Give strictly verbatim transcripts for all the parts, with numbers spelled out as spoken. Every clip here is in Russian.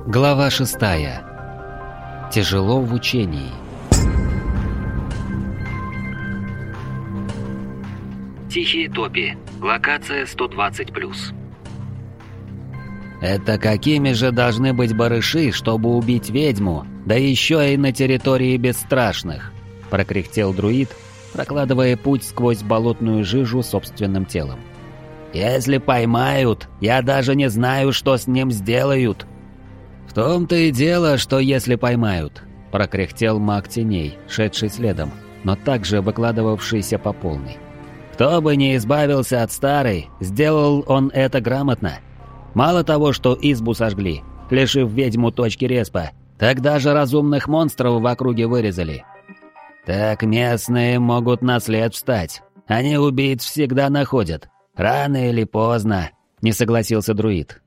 Глава шестая. Тяжело в учении. Тихие топи. Локация сто двадцать плюс. Это какими же должны быть барыши, чтобы убить ведьму, да еще и на территории бесстрашных? Прокряхтел друид, прокладывая путь сквозь болотную жижу собственным телом. Если поймают, я даже не знаю, что с ним сделают. В том-то и дело, что если поймают, прокряхтел маг теней, шедший следом, но также выкладывавшийся по полной. Кто бы не избавился от старой, сделал он это грамотно. Мало того, что избу сожгли, лишив ведьму точки респа, так даже разумных монстров в округе вырезали. Так местные могут на след встать. Они убийц всегда находят. Рано или поздно, не согласился друид.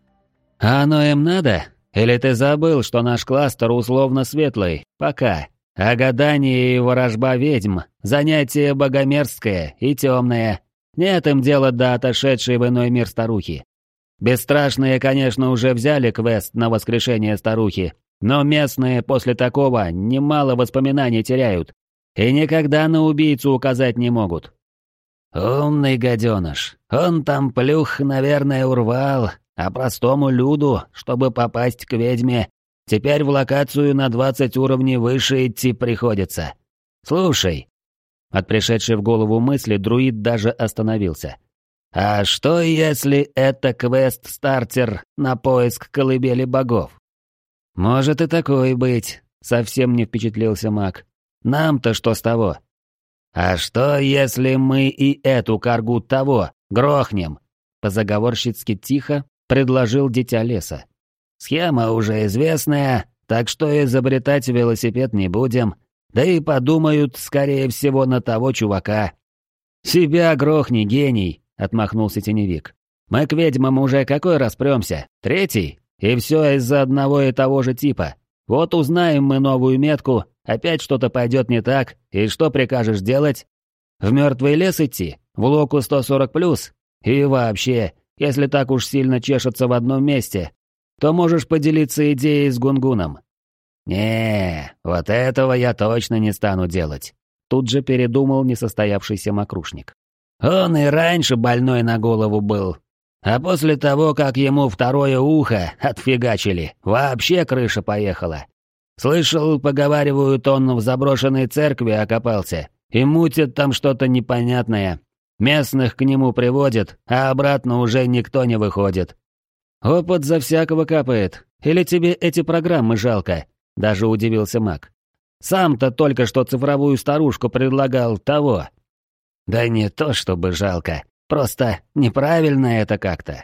А оно им надо? Или ты забыл, что наш кластер условно светлый, пока? А гадание и ворожба ведьм – занятие богомерзкое и темное. Нет им дела до отошедшей в иной мир старухи. Бесстрашные, конечно, уже взяли квест на воскрешение старухи, но местные после такого немало воспоминаний теряют и никогда на убийцу указать не могут. Умный гаденыш, он там плюх, наверное, урвал, а простому люду, чтобы попасть к ведьме, теперь в локацию на двадцать уровней выше идти приходится. Слушай. От пришедшей в голову мысли друид даже остановился. А что, если это квест-стартер на поиск колыбели богов? Может и такое быть, совсем не впечатлился маг. Нам-то что с того? А что, если мы и эту каргу того грохнем? Позаговорщицки тихо предложил дитя леса. Схема уже известная, так что изобретать велосипед не будем, да и подумают, скорее всего, на того чувака. Себя грохни, гений, отмахнулся теневик. Мы к ведьмам уже какой раз прёмся? Третий? И все из-за одного и того же типа. Вот узнаем мы новую метку, опять что-то пойдет не так, и что прикажешь делать? В мертвый лес идти? В локу сто сорок плюс? И вообще, если так уж сильно чешется в одном месте, то можешь поделиться идеей с Гунгуном. Не, вот этого я точно не стану делать. Тут же передумал несостоявшийся мокрушник. Он и раньше больной на голову был. А после того, как ему второе ухо отфигачили, вообще крыша поехала. Слышал, поговаривают, он в заброшенной церкви окопался и мутит там что-то непонятное. Местных к нему приводят, а обратно уже никто не выходит. Опыт за всякого капает. Или тебе эти программы жалко? Даже удивился маг. Сам-то только что цифровую старушку предлагал того. Да не то чтобы жалко, просто неправильно это как-то.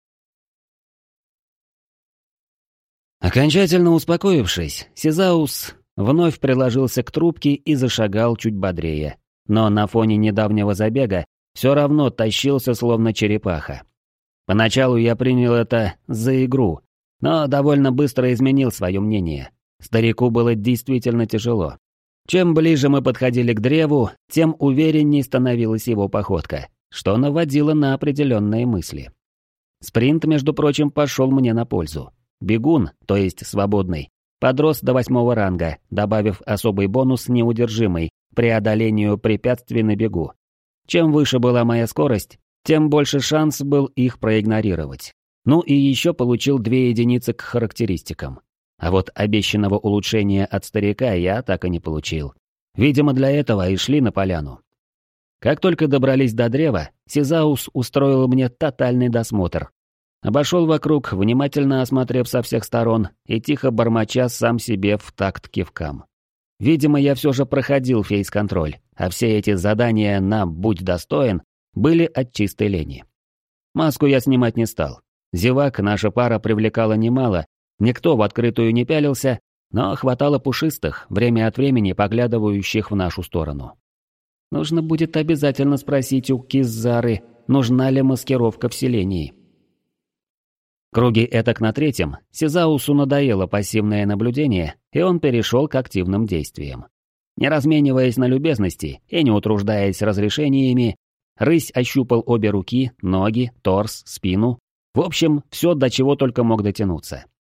Окончательно успокоившись, Сизаус вновь приложился к трубке и зашагал чуть бодрее. Но на фоне недавнего забега все равно тащился словно черепаха. Поначалу я принял это за игру, но довольно быстро изменил свое мнение. Старику было действительно тяжело. Чем ближе мы подходили к древу, тем уверенней становилась его походка, что наводило на определенные мысли. Спринт, между прочим, пошел мне на пользу. Бегун, то есть свободный, подрос до восьмого ранга, добавив особый бонус неудержимый преодолению препятствий на бегу. Чем выше была моя скорость, тем больше шанс был их проигнорировать. Ну и еще получил две единицы к характеристикам. А вот обещанного улучшения от старика я так и не получил. Видимо, для этого и шли на поляну. Как только добрались до древа, Сизаус устроил мне тотальный досмотр. Обошел вокруг, внимательно осмотрев со всех сторон и тихо бормоча сам себе в такт кивкам. Видимо, я все же проходил фейс-контроль, а все эти задания на «будь достоин» были от чистой лени. Маску я снимать не стал. Зевак наша пара привлекала немало, никто в открытую не пялился, но хватало пушистых, время от времени поглядывающих в нашу сторону. Нужно будет обязательно спросить у Киззары, нужна ли маскировка в селении. Круги этак на третьем, Сизаусу надоело пассивное наблюдение, и он перешел к активным действиям. Не размениваясь на любезности и не утруждаясь разрешениями, рысь ощупал обе руки, ноги, торс, спину. В общем, все, до чего только мог дотянуться.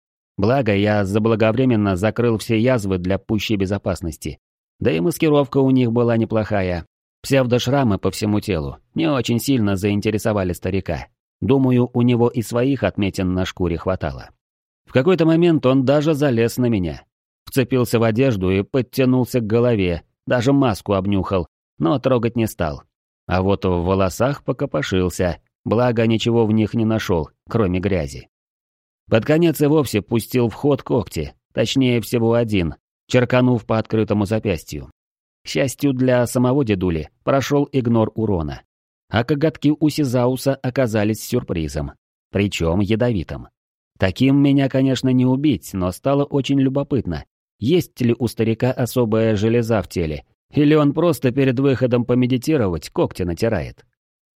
Благо, я заблаговременно закрыл все язвы для пущей безопасности. Да и маскировка у них была неплохая. Псевдошрамы по всему телу не очень сильно заинтересовали старика. Думаю, у него и своих отметин на шкуре хватало. В какой-то момент он даже залез на меня. Вцепился в одежду и подтянулся к голове, даже маску обнюхал, но трогать не стал. А вот в волосах покопошился, благо ничего в них не нашел, кроме грязи. Под конец и вовсе пустил в ход когти, точнее всего один, черканув по открытому запястью. К счастью для самого дедули, прошел игнор урона. А коготки у Сизауса оказались сюрпризом, причем ядовитым. Таким меня, конечно, не убить, но стало очень любопытно, есть ли у старика особая железа в теле, или он просто перед выходом помедитировать когти натирает.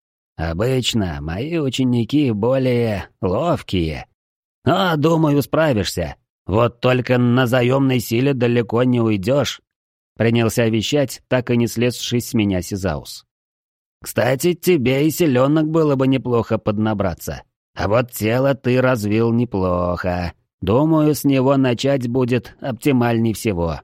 «Обычно мои ученики более ловкие. Но, думаю, справишься. Вот только на заемной силе далеко не уйдешь», — принялся вещать, так и не слезший с меня Сизаус. «Кстати, тебе и селенок было бы неплохо поднабраться. А вот тело ты развил неплохо. Думаю, с него начать будет оптимальней всего».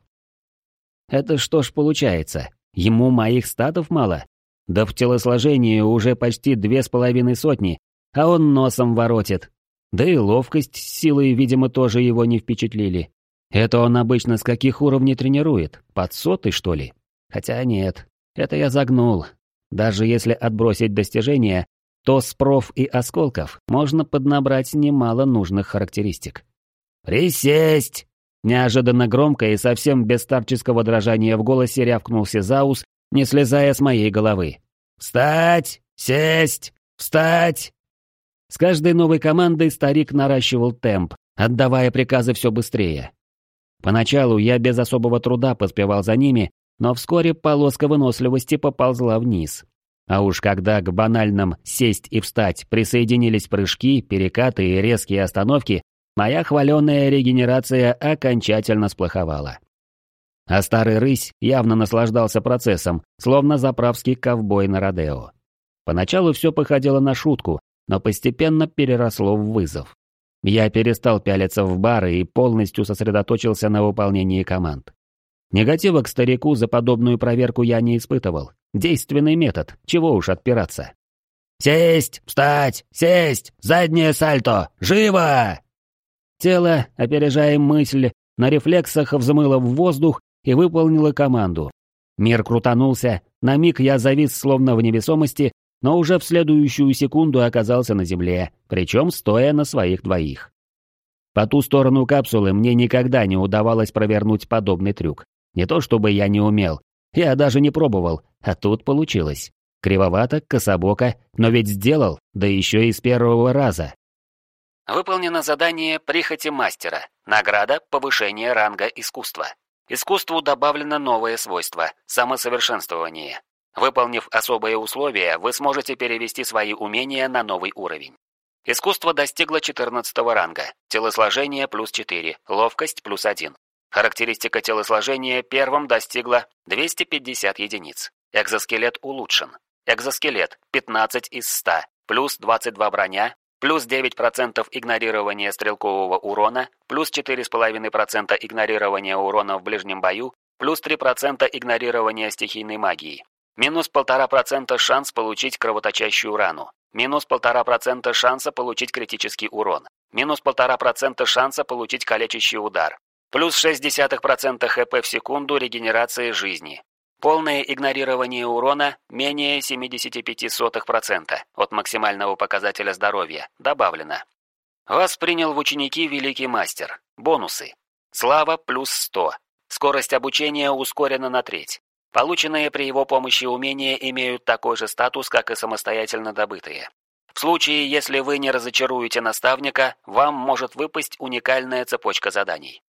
Это что ж получается? Ему моих статов мало? Да в телосложении уже почти две с половиной сотни, а он носом воротит. Да и ловкость с силой, видимо, тоже его не впечатлили. Это он обычно с каких уровней тренирует? Под сотый, что ли? Хотя нет, это я загнул. Даже если отбросить достижения, то с проф и осколков можно поднабрать немало нужных характеристик. «Присесть!» Неожиданно громко и совсем без старческого дрожания в голосе рявкнул Сизаус, не слезая с моей головы. «Встать! Сесть! Встать!» С каждой новой командой старик наращивал темп, отдавая приказы все быстрее. Поначалу я без особого труда поспевал за ними, но вскоре полоска выносливости поползла вниз. А уж когда к банальным «сесть» и «встать» присоединились прыжки, перекаты и резкие остановки, моя хваленая регенерация окончательно сплоховала. А старый рысь явно наслаждался процессом, словно заправский ковбой на родео. Поначалу все походило на шутку, но постепенно переросло в вызов. Я перестал пялиться в бары и полностью сосредоточился на выполнении команд. Негатива к старику за подобную проверку я не испытывал. Действенный метод, чего уж отпираться. «Сесть! Встать! Сесть! Заднее сальто! Живо!» Тело, опережая мысль, на рефлексах взмыло в воздух и выполнило команду. Мир крутанулся, на миг я завис словно в невесомости, но уже в следующую секунду оказался на земле, причем стоя на своих двоих. По ту сторону капсулы мне никогда не удавалось провернуть подобный трюк. Не то чтобы я не умел, я даже не пробовал, а тут получилось. Кривовато, кособоко, но ведь сделал, да еще и с первого раза. Выполнено задание «Прихоти мастера». Награда «Повышение ранга искусства». Искусству добавлено новое свойство – самосовершенствование. Выполнив особые условия, вы сможете перевести свои умения на новый уровень. Искусство достигло четырнадцатого ранга. Телосложение плюс четыре, ловкость плюс один. Характеристика телосложения первым достигла двести пятьдесят единиц. Экзоскелет улучшен. Экзоскелет пятнадцать из ста, плюс двадцать два броня, плюс девять процентов игнорирования стрелкового урона, плюс четыре с половиной процента игнорирования урона в ближнем бою, плюс три процента игнорирования стихийной магии. Минус один и пять десятых процента шанс получить кровоточащую рану. Минус один и пять десятых процента шанса получить критический урон. Минус один и пять десятых процента шанса получить калечащий удар. Плюс шесть десятых процента хп в секунду регенерации жизни. Полное игнорирование урона менее семьдесят пять сотых процента от максимального показателя здоровья добавлено. Вас принял в ученики Великий Мастер. Бонусы. Слава плюс сто. Скорость обучения ускорена на треть. Полученные при его помощи умения имеют такой же статус, как и самостоятельно добытые. В случае, если вы не разочаруете наставника, вам может выпасть уникальная цепочка заданий.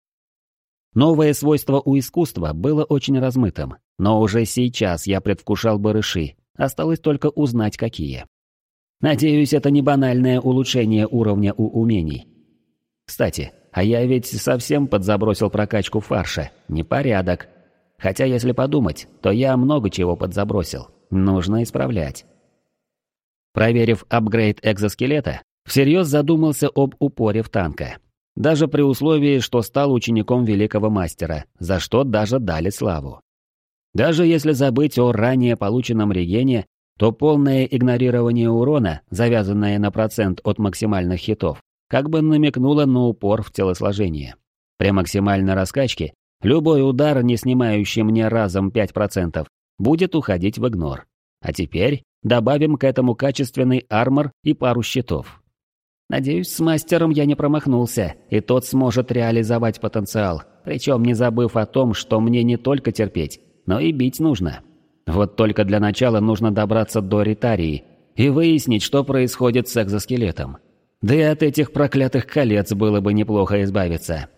Новое свойство у искусства было очень размытым, но уже сейчас я предвкушал барыши, осталось только узнать какие. Надеюсь, это не банальное улучшение уровня у умений. Кстати, а я ведь совсем подзабросил прокачку фарша, непорядок. Хотя, если подумать, то я много чего подзабросил, нужно исправлять. Проверив апгрейд экзоскелета, всерьез задумался об упоре в танка. даже при условии, что стал учеником великого мастера, за что даже дали славу. Даже если забыть о ранее полученном регене, то полное игнорирование урона, завязанное на процент от максимальных хитов, как бы намекнуло на упор в телосложение. При максимальной раскачке любой удар, не снимающий мне разом пять процентов, будет уходить в игнор. А теперь добавим к этому качественный армор и пару щитов. Надеюсь, с мастером я не промахнулся, и тот сможет реализовать потенциал, причем не забыв о том, что мне не только терпеть, но и бить нужно. Вот только для начала нужно добраться до Ритарии и выяснить, что происходит с экзоскелетом. Да и от этих проклятых колец было бы неплохо избавиться.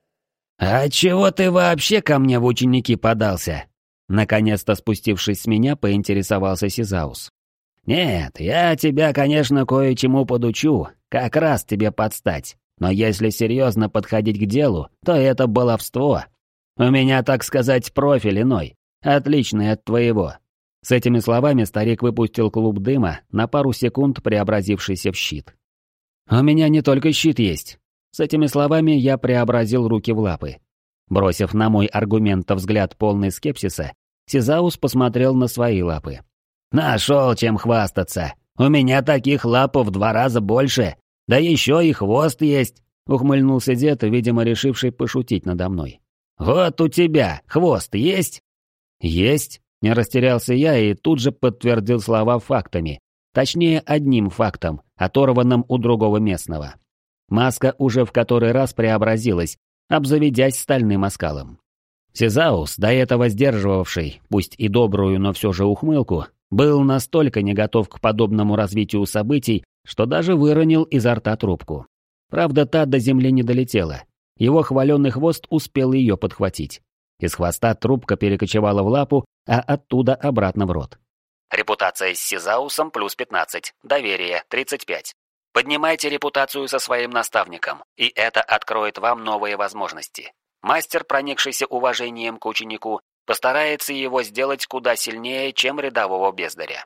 «А чего ты вообще ко мне в ученики подался?» Наконец-то спустившись с меня, поинтересовался Сизаус. «Нет, я тебя, конечно, кое-чему подучу, как раз тебе подстать. Но если серьезно подходить к делу, то это баловство. У меня, так сказать, профиль иной, отличный от твоего». С этими словами старик выпустил клуб дыма, на пару секунд преобразившийся в щит. «У меня не только щит есть». С этими словами я преобразил руки в лапы. Бросив на мой аргумент взгляд полный скепсиса, Сизаус посмотрел на свои лапы. «Нашел чем хвастаться. У меня таких лап в два раза больше. Да еще и хвост есть», — ухмыльнулся дед, видимо, решивший пошутить надо мной. «Вот у тебя хвост есть?» «Есть», — не растерялся я и тут же подтвердил слова фактами. Точнее, одним фактом, оторванным у другого местного. Маска уже в который раз преобразилась, обзаведясь стальным оскалом. Сизаус, до этого сдерживавший, пусть и добрую, но все же ухмылку, был настолько не готов к подобному развитию событий, что даже выронил изо рта трубку. Правда, та до земли не долетела. Его хваленый хвост успел ее подхватить. Из хвоста трубка перекочевала в лапу, а оттуда обратно в рот. Репутация с Сизаусом плюс пятнадцать, доверие тридцать пять. Поднимайте репутацию со своим наставником, и это откроет вам новые возможности. Мастер, проникшийся уважением к ученику, постарается его сделать куда сильнее, чем рядового бездаря.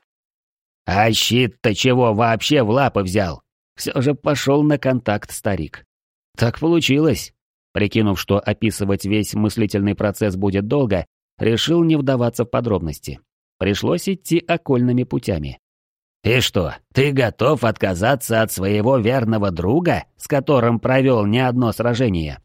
«А щит-то чего вообще в лапы взял?» Все же пошел на контакт старик. Так получилось. Прикинув, что описывать весь мыслительный процесс будет долго, решил не вдаваться в подробности. Пришлось идти окольными путями. «И что, ты готов отказаться от своего верного друга, с которым провел не одно сражение?»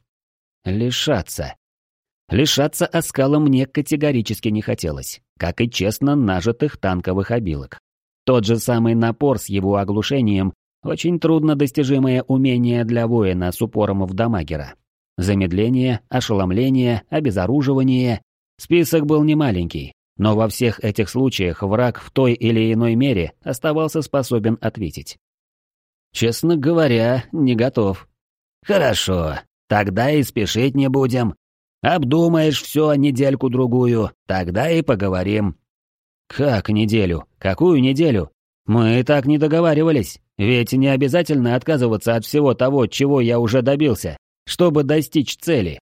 Лишаться. Лишаться оскала мне категорически не хотелось, как и честно нажитых танковых обилок. Тот же самый напор с его оглушением — очень трудно достижимое умение для воина с упором в дамагера. Замедление, ошеломление, обезоруживание. Список был немаленький, но во всех этих случаях враг в той или иной мере оставался способен ответить. Честно говоря, не готов. «Хорошо. Тогда и спешить не будем. Обдумаешь все недельку-другую, тогда и поговорим». «Как неделю? Какую неделю? Мы и так не договаривались. Ведь не обязательно отказываться от всего того, чего я уже добился, чтобы достичь цели».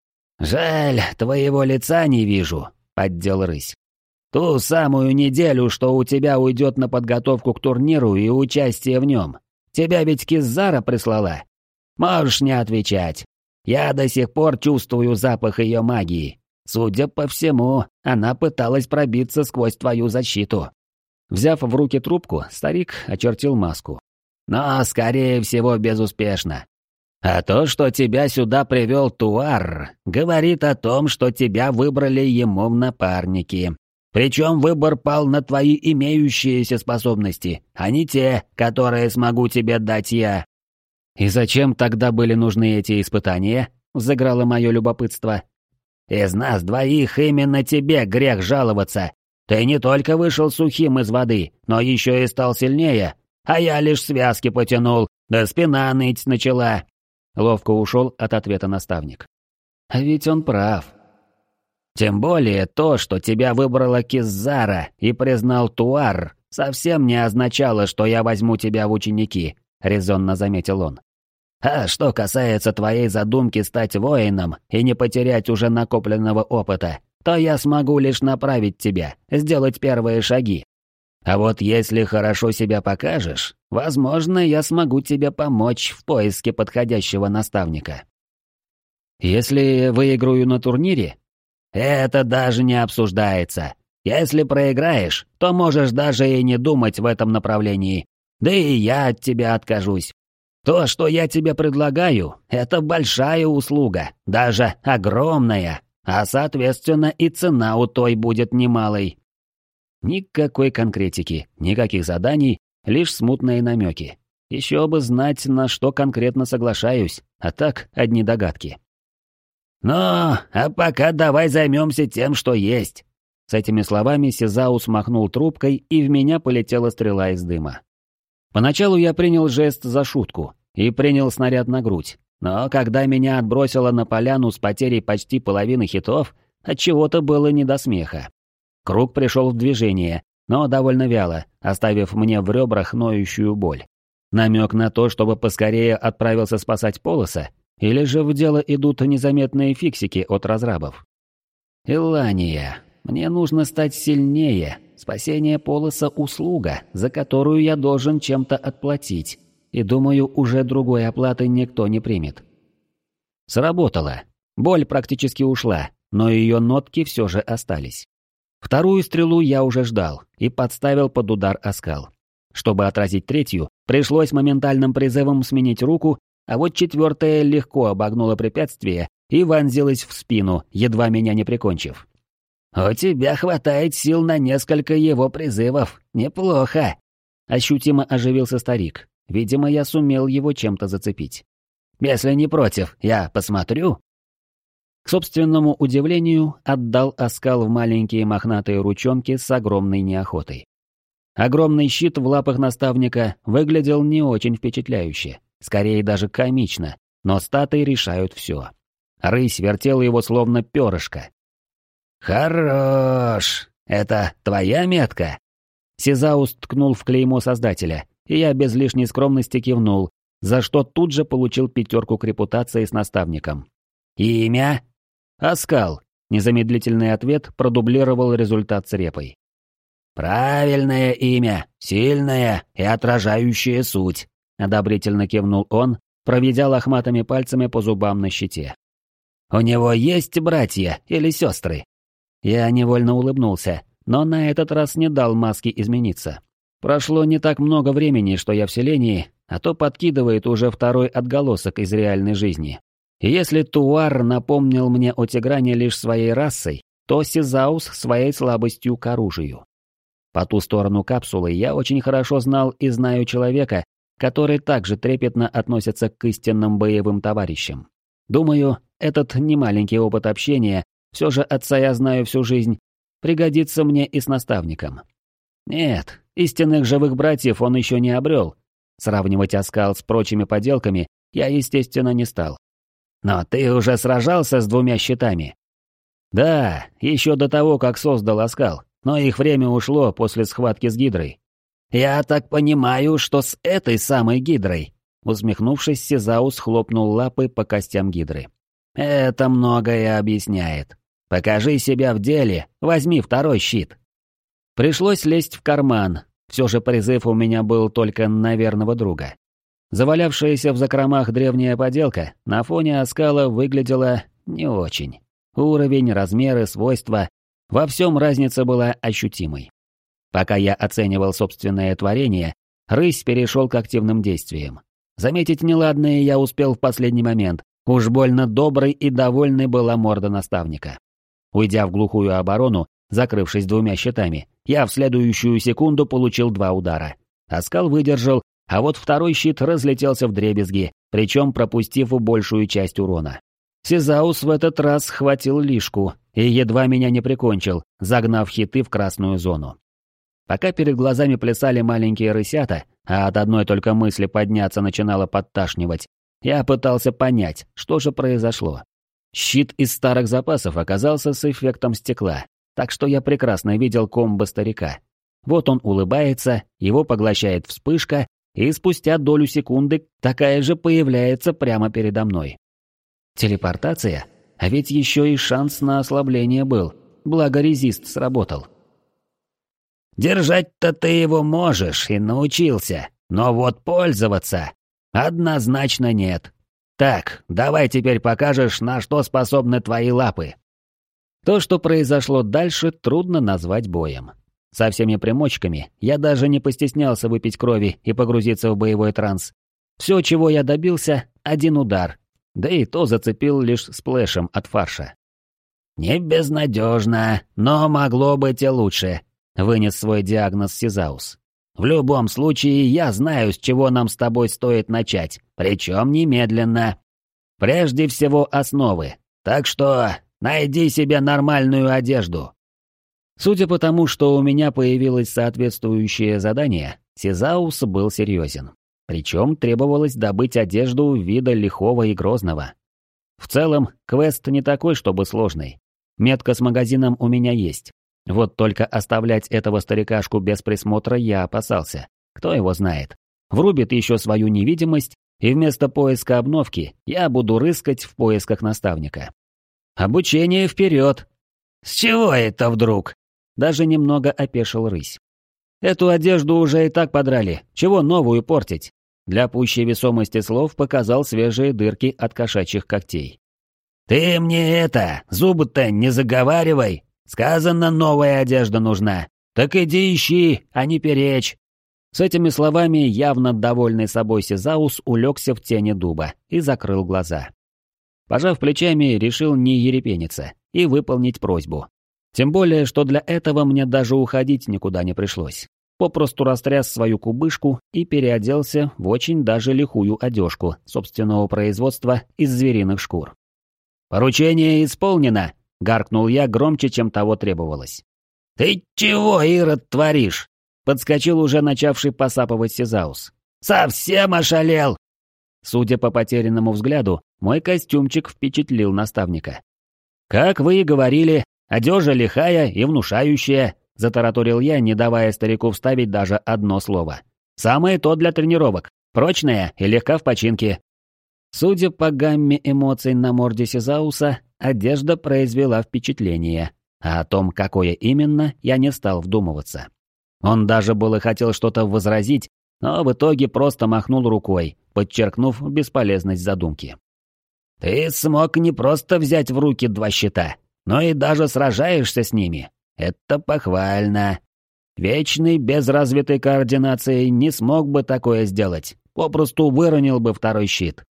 «Жаль, твоего лица не вижу», — поддел рысь. «Ту самую неделю, что у тебя уйдет на подготовку к турниру и участие в нем. Тебя ведь Киззара прислала. Можешь не отвечать. Я до сих пор чувствую запах ее магии. Судя по всему, она пыталась пробиться сквозь твою защиту». Взяв в руки трубку, старик очертил маску. «Но, скорее всего, безуспешно. А то, что тебя сюда привел Туар, говорит о том, что тебя выбрали ему в напарники. Причем выбор пал на твои имеющиеся способности, а не те, которые смогу тебе дать я». «И зачем тогда были нужны эти испытания?» — взыграло мое любопытство. «Из нас двоих именно тебе грех жаловаться. Ты не только вышел сухим из воды, но еще и стал сильнее, а я лишь связки потянул, да спина ныть начала». Ловко ушел от ответа наставник. А ведь он прав. «Тем более то, что тебя выбрала Киззара и признал Туар, совсем не означало, что я возьму тебя в ученики», — резонно заметил он. «А что касается твоей задумки стать воином и не потерять уже накопленного опыта, то я смогу лишь направить тебя, сделать первые шаги. А вот если хорошо себя покажешь, Возможно, я смогу тебе помочь в поиске подходящего наставника. Если выиграю на турнире? Это даже не обсуждается. Если проиграешь, то можешь даже и не думать в этом направлении. Да и я от тебя откажусь. То, что я тебе предлагаю, это большая услуга, даже огромная, а соответственно и цена у той будет немалой. Никакой конкретики, никаких заданий, лишь смутные намеки. Еще бы знать, на что конкретно соглашаюсь, а так одни догадки. «Ну, а пока давай займемся тем, что есть». С этими словами Сизаус махнул трубкой, и в меня полетела стрела из дыма. Поначалу я принял жест за шутку и принял снаряд на грудь, но когда меня отбросило на поляну с потерей почти половины хитов, отчего-то было не до смеха. Круг пришел в движение, но довольно вяло, оставив мне в ребрах ноющую боль. Намек на то, чтобы поскорее отправился спасать Полоса, или же в дело идут незаметные фиксики от разрабов? Илания, мне нужно стать сильнее. Спасение Полоса — услуга, за которую я должен чем-то отплатить. И думаю, уже другой оплаты никто не примет. Сработало. Боль практически ушла, но ее нотки все же остались. Вторую стрелу я уже ждал и подставил под удар оскал. Чтобы отразить третью, пришлось моментальным призывом сменить руку, а вот четвертая легко обогнула препятствие и вонзилась в спину, едва меня не прикончив. «У тебя хватает сил на несколько его призывов. Неплохо!» Ощутимо оживился старик. Видимо, я сумел его чем-то зацепить. «Если не против, я посмотрю?» К собственному удивлению, отдал оскал в маленькие мохнатые ручонки с огромной неохотой. Огромный щит в лапах наставника выглядел не очень впечатляюще, скорее даже комично, но статы решают все. Рысь вертела его словно перышко. «Хорош! Это твоя метка?» Сизаус ткнул в клеймо создателя, и я без лишней скромности кивнул, за что тут же получил пятерку к репутации с наставником. «Имя?» «Оскал», — незамедлительный ответ продублировал результат с репой. «Правильное имя, сильное и отражающее суть», — одобрительно кивнул он, проведя лохматыми пальцами по зубам на щите. «У него есть братья или сестры?» Я невольно улыбнулся, но на этот раз не дал маске измениться. Прошло не так много времени, что я в селении, а то подкидывает уже второй отголосок из реальной жизни. И если Туар напомнил мне о Тигране лишь своей расой, то Сизаус своей слабостью к оружию. По ту сторону капсулы я очень хорошо знал и знаю человека, который также трепетно относится к истинным боевым товарищам. Думаю, этот немаленький опыт общения, все же отца я знаю всю жизнь, пригодится мне и с наставником. Нет, истинных живых братьев он еще не обрел. Сравнивать оскал с прочими поделками я, естественно, не стал. Но ты уже сражался с двумя щитами? Да, еще до того, как создал оскал, но их время ушло после схватки с Гидрой. Я так понимаю, что с этой самой Гидрой? Усмехнувшись, Сизаус хлопнул лапой по костям Гидры. Это многое объясняет. Покажи себя в деле, возьми второй щит. Пришлось лезть в карман, все же призыв у меня был только на верного друга. Завалявшаяся в закромах древняя поделка на фоне оскала выглядела не очень. Уровень, размеры, свойства — во всем разница была ощутимой. Пока я оценивал собственное творение, рысь перешел к активным действиям. Заметить неладное я успел в последний момент, уж больно доброй и довольной была морда наставника. Уйдя в глухую оборону, закрывшись двумя щитами, я в следующую секунду получил два удара. Оскал выдержал, а вот второй щит разлетелся вдребезги, причем пропустив большую часть урона. Сизаус в этот раз схватил лишку и едва меня не прикончил, загнав хиты в красную зону. Пока перед глазами плясали маленькие рысята, а от одной только мысли подняться начинало подташнивать, я пытался понять, что же произошло. Щит из старых запасов оказался с эффектом стекла, так что я прекрасно видел комбо старика. Вот он улыбается, его поглощает вспышка, и спустя долю секунды такая же появляется прямо передо мной. Телепортация? А ведь еще и шанс на ослабление был, благо резист сработал. «Держать-то ты его можешь и научился, но вот пользоваться однозначно нет. Так, давай теперь покажешь, на что способны твои лапы». То, что произошло дальше, трудно назвать боем. Со всеми примочками я даже не постеснялся выпить крови и погрузиться в боевой транс. Все, чего я добился, один удар, да и то зацепил лишь сплэшем от фарша. «Не безнадежно, но могло быть и лучше», — вынес свой диагноз Сизаус. «В любом случае, я знаю, с чего нам с тобой стоит начать, причем немедленно. Прежде всего основы, так что найди себе нормальную одежду». Судя по тому, что у меня появилось соответствующее задание, Сизаус был серьезен. Причем требовалось добыть одежду вида лихого и грозного. В целом, квест не такой, чтобы сложный. Метка с магазином у меня есть. Вот только оставлять этого старикашку без присмотра я опасался. Кто его знает? Врубит еще свою невидимость, и вместо поиска обновки я буду рыскать в поисках наставника. Обучение вперед! «С чего это вдруг?» Даже немного опешил рысь. Эту одежду уже и так подрали, чего новую портить? Для пущей весомости слов показал свежие дырки от кошачьих когтей. «Ты мне это, зубы-то не заговаривай! Сказано, новая одежда нужна. Так иди ищи, а не перечь!» С этими словами явно довольный собой Сизаус улегся в тени дуба и закрыл глаза. Пожав плечами, решил не ерепениться и выполнить просьбу. Тем более, что для этого мне даже уходить никуда не пришлось. Попросту растряс свою кубышку и переоделся в очень даже лихую одежку собственного производства из звериных шкур. «Поручение исполнено!» — гаркнул я громче, чем того требовалось. «Ты чего, Ирод, творишь?» — подскочил уже начавший посапывать Сизаус. «Совсем ошалел!» Судя по потерянному взгляду, мой костюмчик впечатлил наставника. «Как вы и говорили, одежа лихая и внушающая», — затараторил я, не давая старику вставить даже одно слово. «Самое то для тренировок, прочная и легка в починке». Судя по гамме эмоций на морде Сизауса, одежда произвела впечатление, а о том, какое именно, я не стал вдумываться. Он даже было хотел что-то возразить, но в итоге просто махнул рукой, подчеркнув бесполезность задумки. «Ты смог не просто взять в руки два щита, но и даже сражаешься с ними. Это похвально. Вечный без развитой координации не смог бы такое сделать, попросту выронил бы второй щит».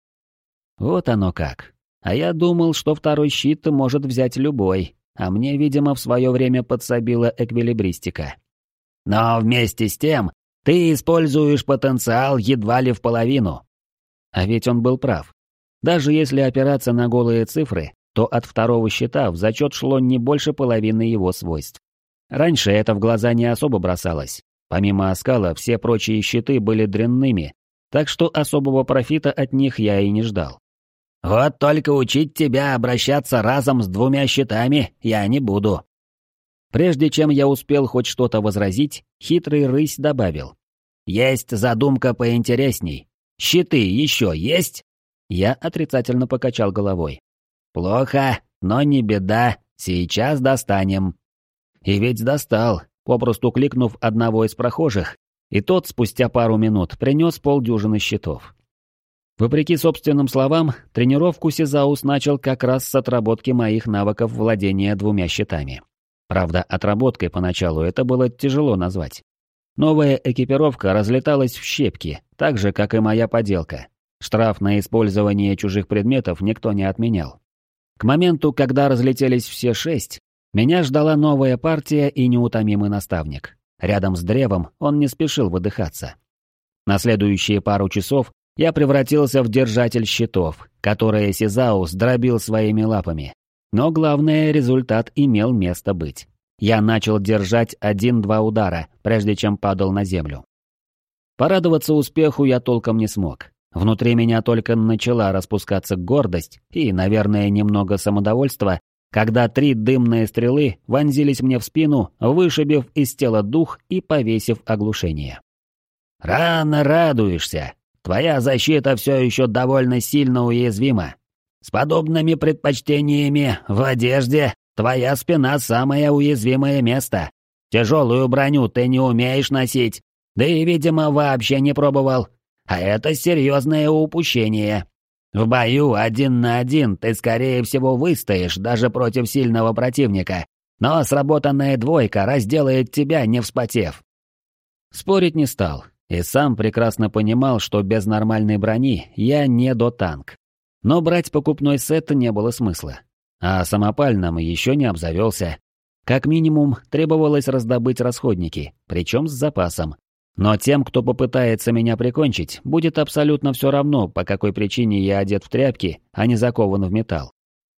Вот оно как. А я думал, что второй щит может взять любой, а мне, видимо, в свое время подсобила эквилибристика. Но вместе с тем ты используешь потенциал едва ли в половину. А ведь он был прав. Даже если опираться на голые цифры, то от второго щита в зачет шло не больше половины его свойств. Раньше это в глаза не особо бросалось. Помимо оскала, все прочие щиты были дрянными, так что особого профита от них я и не ждал. «Вот только учить тебя обращаться разом с двумя щитами я не буду». Прежде чем я успел хоть что-то возразить, хитрый рысь добавил. «Есть задумка поинтересней. Щиты еще есть?» Я отрицательно покачал головой. «Плохо, но не беда, сейчас достанем». И ведь достал, попросту кликнув одного из прохожих, и тот спустя пару минут принес полдюжины щитов. Вопреки собственным словам, тренировку Сизаус начал как раз с отработки моих навыков владения двумя щитами. Правда, отработкой поначалу это было тяжело назвать. Новая экипировка разлеталась в щепки, так же, как и моя поделка. Штраф на использование чужих предметов никто не отменял. К моменту, когда разлетелись все шесть, меня ждала новая партия и неутомимый наставник. Рядом с древом он не спешил выдыхаться. На следующие пару часов я превратился в держатель щитов, которые Сизаус дробил своими лапами. Но главное, результат имел место быть. Я начал держать один-два удара, прежде чем падал на землю. Порадоваться успеху я толком не смог. Внутри меня только начала распускаться гордость и, наверное, немного самодовольства, когда три дымные стрелы вонзились мне в спину, вышибив из тела дух и повесив оглушение. «Рано радуешься. Твоя защита все еще довольно сильно уязвима. С подобными предпочтениями в одежде твоя спина самое уязвимое место. Тяжелую броню ты не умеешь носить. Да и, видимо, вообще не пробовал. А это серьезное упущение. В бою один на один ты, скорее всего, выстоишь даже против сильного противника, но сработанная двойка разделает тебя, не вспотев. Спорить не стал, и сам прекрасно понимал, что без нормальной брони я не дотанк. Но брать покупной сет не было смысла. А самопальным еще не обзавелся. Как минимум, требовалось раздобыть расходники, причем с запасом. Но тем, кто попытается меня прикончить, будет абсолютно все равно, по какой причине я одет в тряпки, а не закован в металл.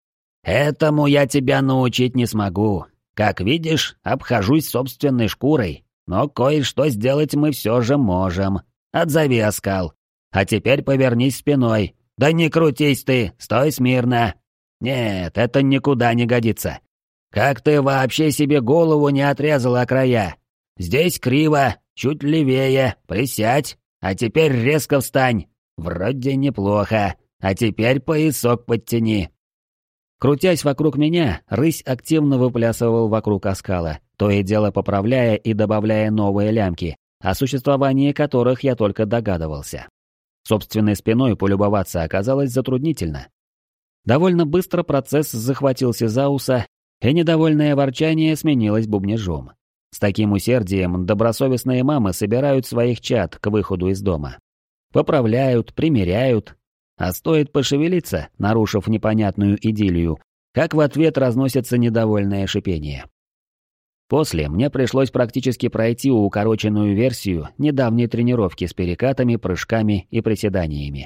«Этому я тебя научить не смогу. Как видишь, обхожусь собственной шкурой, но кое-что сделать мы все же можем. Отзови оскал. А теперь повернись спиной. Да не крутись ты, стой смирно. Нет, это никуда не годится. Как ты вообще себе голову не отрезал о края? Здесь криво, чуть левее, присядь. А теперь резко встань. Вроде неплохо. А теперь поясок подтяни». Крутясь вокруг меня, рысь активно выплясывал вокруг оскала, то и дело поправляя и добавляя новые лямки, о существовании которых я только догадывался. Собственной спиной полюбоваться оказалось затруднительно. Довольно быстро процесс захватил Сизауса, и недовольное ворчание сменилось бубнежом. С таким усердием добросовестные мамы собирают своих чад к выходу из дома. Поправляют, примеряют, а стоит пошевелиться, нарушив непонятную идиллию, как в ответ разносится недовольное шипение. После мне пришлось практически пройти укороченную версию недавней тренировки с перекатами, прыжками и приседаниями.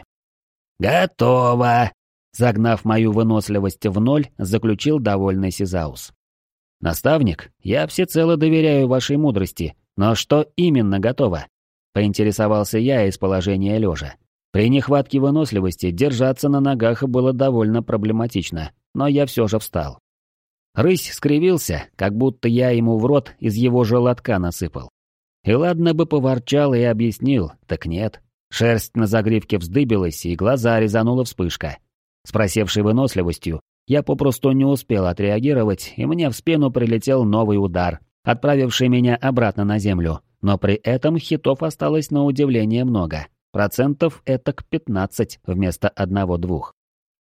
«Готово!» Загнав мою выносливость в ноль, заключил довольный Сизаус. «Наставник, я всецело доверяю вашей мудрости, но что именно готово?» Поинтересовался я из положения лежа. При нехватке выносливости держаться на ногах было довольно проблематично, но я все же встал. Рысь скривился, как будто я ему в рот из его желудка насыпал. И ладно бы поворчал и объяснил, так нет. Шерсть на загривке вздыбилась, и глаза резанула вспышка. С просевшей выносливостью я попросту не успел отреагировать, и мне в спину прилетел новый удар, отправивший меня обратно на землю, но при этом хитов осталось на удивление много. Процентов этак пятнадцать вместо одного-двух.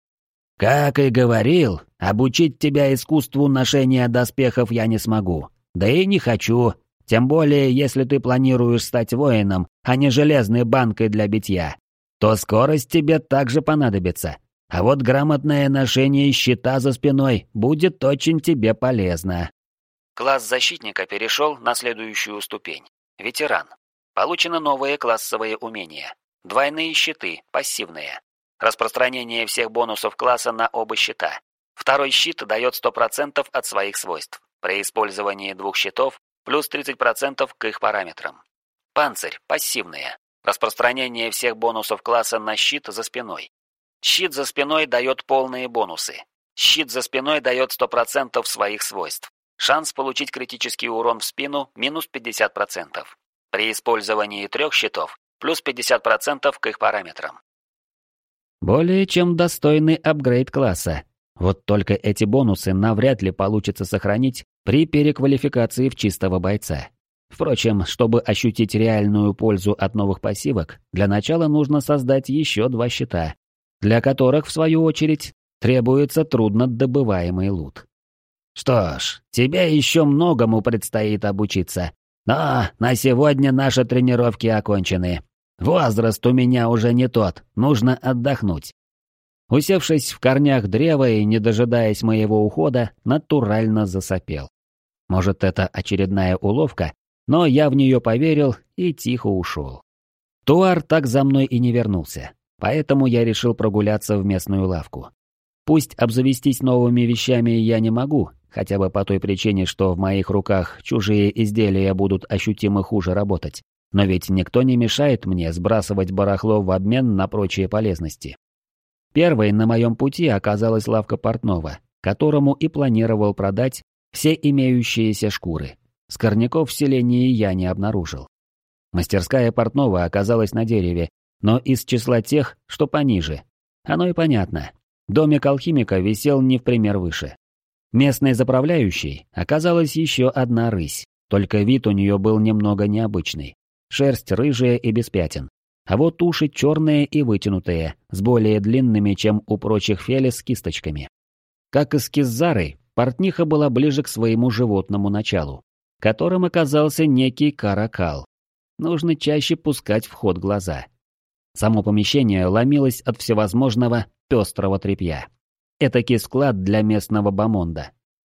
«Как и говорил, обучить тебя искусству ношения доспехов я не смогу. Да и не хочу, тем более если ты планируешь стать воином, а не железной банкой для битья. То скорость тебе также понадобится. А вот грамотное ношение щита за спиной будет очень тебе полезно». Класс защитника перешел на следующую ступень. Ветеран. Получено новое классовое умение. Двойные щиты, пассивные. Распространение всех бонусов класса на оба щита. Второй щит дает сто процентов от своих свойств. При использовании двух щитов плюс тридцать процентов к их параметрам. Панцирь, пассивные. Распространение всех бонусов класса на щит за спиной. Щит за спиной дает полные бонусы. Щит за спиной дает сто процентов своих свойств. Шанс получить критический урон в спину минус пятьдесят процентов. При использовании трех щитов плюс пятьдесят процентов к их параметрам. Более чем достойный апгрейд класса. Вот только эти бонусы навряд ли получится сохранить при переквалификации в чистого бойца. Впрочем, чтобы ощутить реальную пользу от новых пассивок, для начала нужно создать еще два щита, для которых, в свою очередь, требуется труднодобываемый лут. «Что ж, тебе еще многому предстоит обучиться. Но на сегодня наши тренировки окончены. Возраст у меня уже не тот, нужно отдохнуть». Усевшись в корнях древа и не дожидаясь моего ухода, натурально засопел. Может, это очередная уловка, но я в нее поверил и тихо ушел. Туар так за мной и не вернулся, поэтому я решил прогуляться в местную лавку. Пусть обзавестись новыми вещами я не могу, хотя бы по той причине, что в моих руках чужие изделия будут ощутимо хуже работать, но ведь никто не мешает мне сбрасывать барахло в обмен на прочие полезности. Первой на моем пути оказалась лавка портного, которому и планировал продать все имеющиеся шкуры. Скорняков в селении я не обнаружил. Мастерская портного оказалась на дереве, но из числа тех, что пониже. Оно и понятно. Домик алхимика висел не в пример выше. Местной заправляющей оказалась еще одна рысь, только вид у нее был немного необычный. шерсть рыжая и без пятен. А вот уши черные и вытянутые, с более длинными, чем у прочих фелис, кисточками. Как и с киззарой, портниха была ближе к своему животному началу, которым оказался некий каракал. Нужно чаще пускать в ход глаза. Само помещение ломилось от всевозможного пестрого тряпья. Этакий склад для местного бомонда.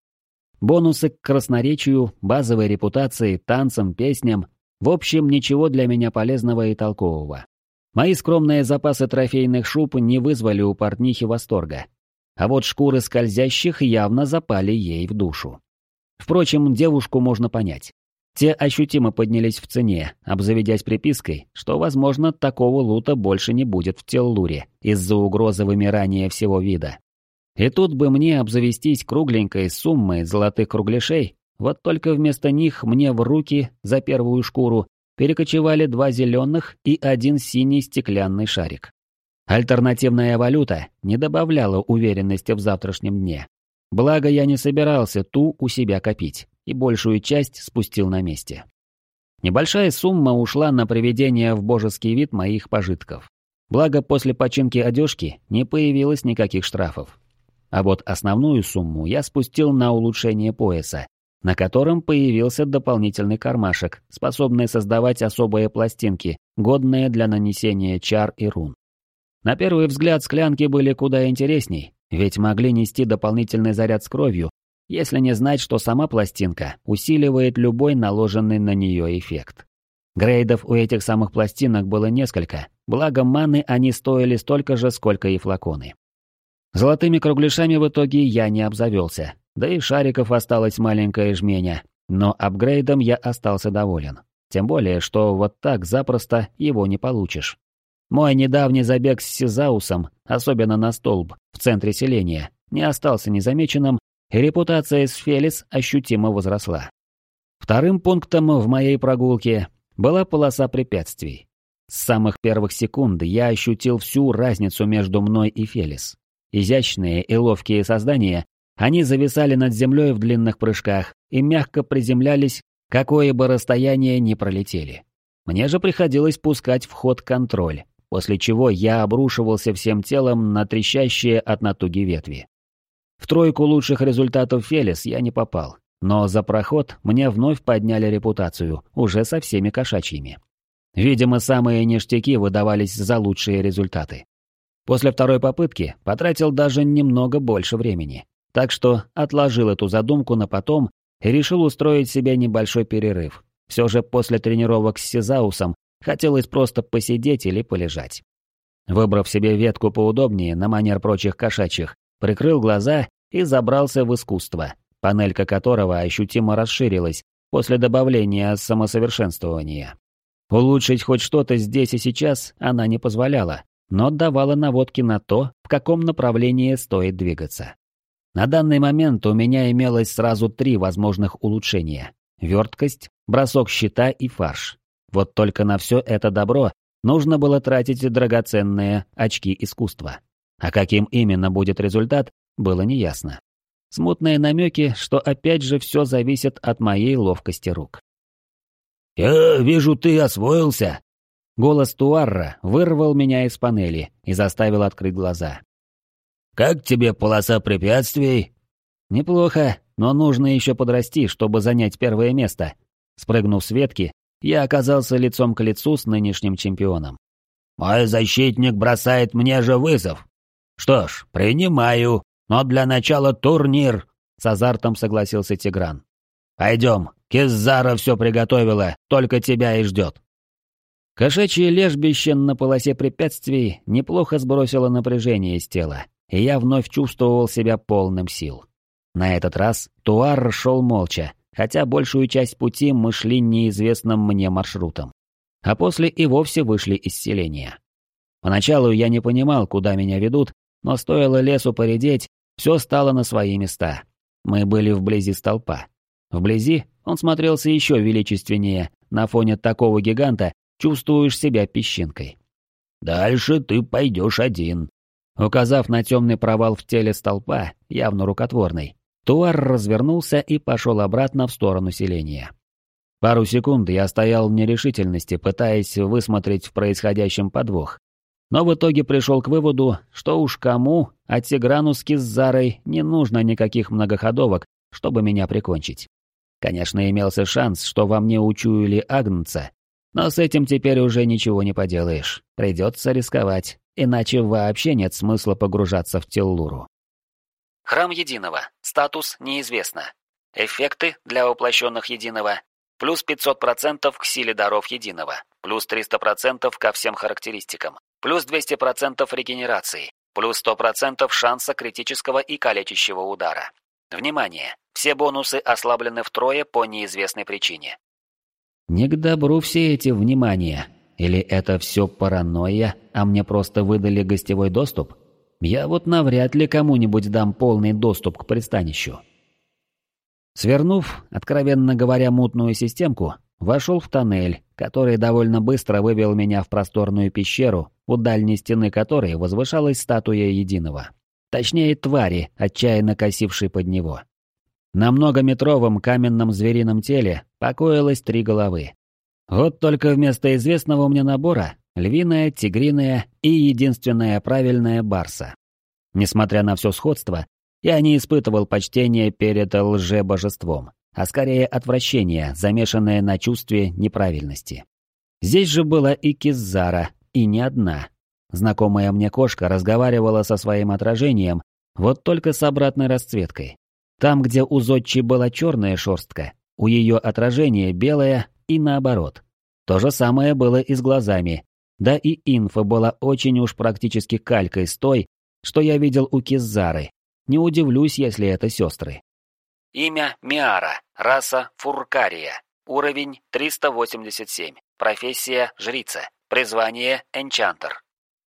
Бонусы к красноречию, базовой репутации, танцам, песням. В общем, ничего для меня полезного и толкового. Мои скромные запасы трофейных шуб не вызвали у портнихи восторга. А вот шкуры скользящих явно запали ей в душу. Впрочем, девушку можно понять. Те ощутимо поднялись в цене, обзаведясь припиской, что, возможно, такого лута больше не будет в Теллуре из-за угрозы вымирания всего вида. И тут бы мне обзавестись кругленькой суммой золотых кругляшей, вот только вместо них мне в руки за первую шкуру перекочевали два зеленых и один синий стеклянный шарик. Альтернативная валюта не добавляла уверенности в завтрашнем дне. Благо я не собирался ту у себя копить, и большую часть спустил на месте. Небольшая сумма ушла на приведение в божеский вид моих пожитков. Благо после починки одежки не появилось никаких штрафов. А вот основную сумму я спустил на улучшение пояса, на котором появился дополнительный кармашек, способный создавать особые пластинки, годные для нанесения чар и рун. На первый взгляд склянки были куда интересней, ведь могли нести дополнительный заряд с кровью, если не знать, что сама пластинка усиливает любой наложенный на нее эффект. Грейдов у этих самых пластинок было несколько, благо маны они стоили столько же, сколько и флаконы. Золотыми кругляшами в итоге я не обзавелся, да и шариков осталось маленькое жменя, но апгрейдом я остался доволен. Тем более, что вот так запросто его не получишь. Мой недавний забег с Сизаусом, особенно на столб в центре селения, не остался незамеченным, и репутация с Фелис ощутимо возросла. Вторым пунктом в моей прогулке была полоса препятствий. С самых первых секунд я ощутил всю разницу между мной и Фелис. Изящные и ловкие создания, они зависали над землей в длинных прыжках и мягко приземлялись, какое бы расстояние ни пролетели. Мне же приходилось пускать в ход контроль, после чего я обрушивался всем телом на трещащие от натуги ветви. В тройку лучших результатов Фелис я не попал, но за проход мне вновь подняли репутацию, уже со всеми кошачьими. Видимо, самые ништяки выдавались за лучшие результаты. После второй попытки потратил даже немного больше времени, так что отложил эту задумку на потом и решил устроить себе небольшой перерыв. Все же после тренировок с Сизаусом хотелось просто посидеть или полежать. Выбрав себе ветку поудобнее на манер прочих кошачьих, прикрыл глаза и забрался в искусство, панелька которого ощутимо расширилась после добавления самосовершенствования. Улучшить хоть что-то здесь и сейчас она не позволяла, но давала наводки на то, в каком направлении стоит двигаться. На данный момент у меня имелось сразу три возможных улучшения – верткость, бросок щита и фарш. Вот только на все это добро нужно было тратить драгоценные очки искусства. А каким именно будет результат, было неясно. Смутные намеки, что опять же все зависит от моей ловкости рук. «Я вижу, ты освоился!» Голос Туарра вырвал меня из панели и заставил открыть глаза. «Как тебе полоса препятствий?» «Неплохо, но нужно еще подрасти, чтобы занять первое место». Спрыгнув с ветки, я оказался лицом к лицу с нынешним чемпионом. «Мой защитник бросает мне же вызов». «Что ж, принимаю, но для начала турнир», — с азартом согласился Тигран. «Пойдем, Киззара все приготовила, только тебя и ждет». Кошачье лежбище на полосе препятствий неплохо сбросило напряжение из тела, и я вновь чувствовал себя полным сил. На этот раз Туар шел молча, хотя большую часть пути мы шли неизвестным мне маршрутом. А после и вовсе вышли из селения. Поначалу я не понимал, куда меня ведут, но стоило лесу поредеть, все стало на свои места. Мы были вблизи столпа. Вблизи он смотрелся еще величественнее, на фоне такого гиганта чувствуешь себя песчинкой. «Дальше ты пойдешь один». Указав на темный провал в теле столпа, явно рукотворный, Туар развернулся и пошел обратно в сторону селения. Пару секунд я стоял в нерешительности, пытаясь высмотреть в происходящем подвох. Но в итоге пришел к выводу, что уж кому, а Тиграну с Киззарой не нужно никаких многоходовок, чтобы меня прикончить. Конечно, имелся шанс, что во мне учуяли агнца, но с этим теперь уже ничего не поделаешь. Придется рисковать, иначе вообще нет смысла погружаться в Теллуру. Храм Единого. Статус неизвестно. Эффекты для воплощенных Единого. Плюс пятьсот процентов к силе даров Единого. Плюс триста процентов ко всем характеристикам. Плюс двести процентов регенерации. Плюс сто процентов шанса критического и калечащего удара. Внимание! Все бонусы ослаблены втрое по неизвестной причине. Не к добру все эти внимания. Или это все паранойя, а мне просто выдали гостевой доступ? Я вот навряд ли кому-нибудь дам полный доступ к пристанищу. Свернув, откровенно говоря, мутную системку, вошел в тоннель, который довольно быстро вывел меня в просторную пещеру, у дальней стены которой возвышалась статуя Единого. Точнее, твари, отчаянно косившей под него. На многометровом каменном зверином теле покоилось три головы. Вот только вместо известного мне набора — львиная, тигриная и единственная правильная барса. Несмотря на все сходство, я не испытывал почтения перед лже-божеством, а скорее отвращение, замешанное на чувстве неправильности. Здесь же была и Киззара, и не одна. Знакомая мне кошка разговаривала со своим отражением, вот только с обратной расцветкой. Там, где у Зодчи была черная шерстка, у ее отражения белая и наоборот. То же самое было и с глазами. Да и инфа была очень уж практически калькой с той, что я видел у Киззары. Не удивлюсь, если это сестры. Имя Миара. Раса Фуркария. Уровень триста восемьдесят семь. Профессия жрица. Призвание энчантер.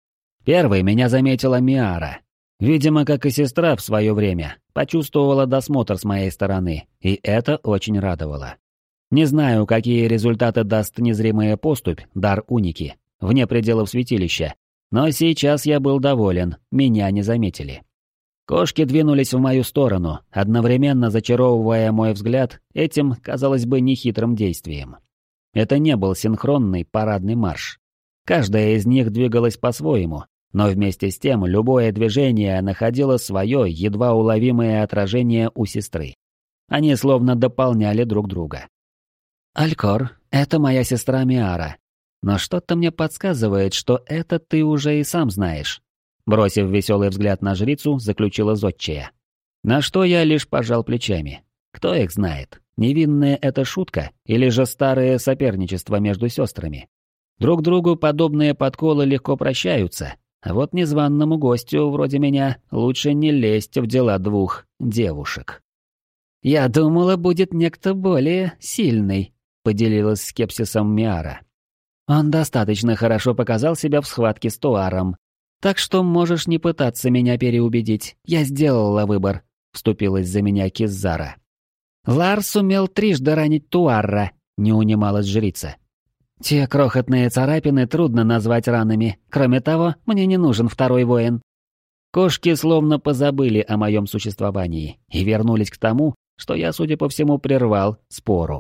Первой меня заметила Миара. Видимо, как и сестра в свое время, почувствовала досмотр с моей стороны, и это очень радовало. Не знаю, какие результаты даст незримая поступь, дар уники, вне пределов святилища, но сейчас я был доволен, меня не заметили. Кошки двинулись в мою сторону, одновременно зачаровывая мой взгляд этим, казалось бы, нехитрым действием. Это не был синхронный парадный марш. Каждая из них двигалась по-своему, но вместе с тем любое движение находило свое едва уловимое отражение у сестры. Они словно дополняли друг друга. «Алькор, это моя сестра Миара. Но что-то мне подсказывает, что это ты уже и сам знаешь». Бросив веселый взгляд на жрицу, заключила Зодчая. На что я лишь пожал плечами. Кто их знает? Невинная это шутка или же старое соперничество между сестрами? Друг другу подобные подколы легко прощаются, а вот незваному гостю вроде меня лучше не лезть в дела двух девушек. «Я думала, будет некто более сильный», — поделилась скепсисом Миара. «Он достаточно хорошо показал себя в схватке с Туаром. Так что можешь не пытаться меня переубедить. Я сделала выбор», — вступилась за меня Киззара. «Лар сумел трижды ранить Туарра», — не унималась жрица. «Те крохотные царапины трудно назвать ранами. Кроме того, мне не нужен второй воин». Кошки словно позабыли о моем существовании и вернулись к тому, что я, судя по всему, прервал спору.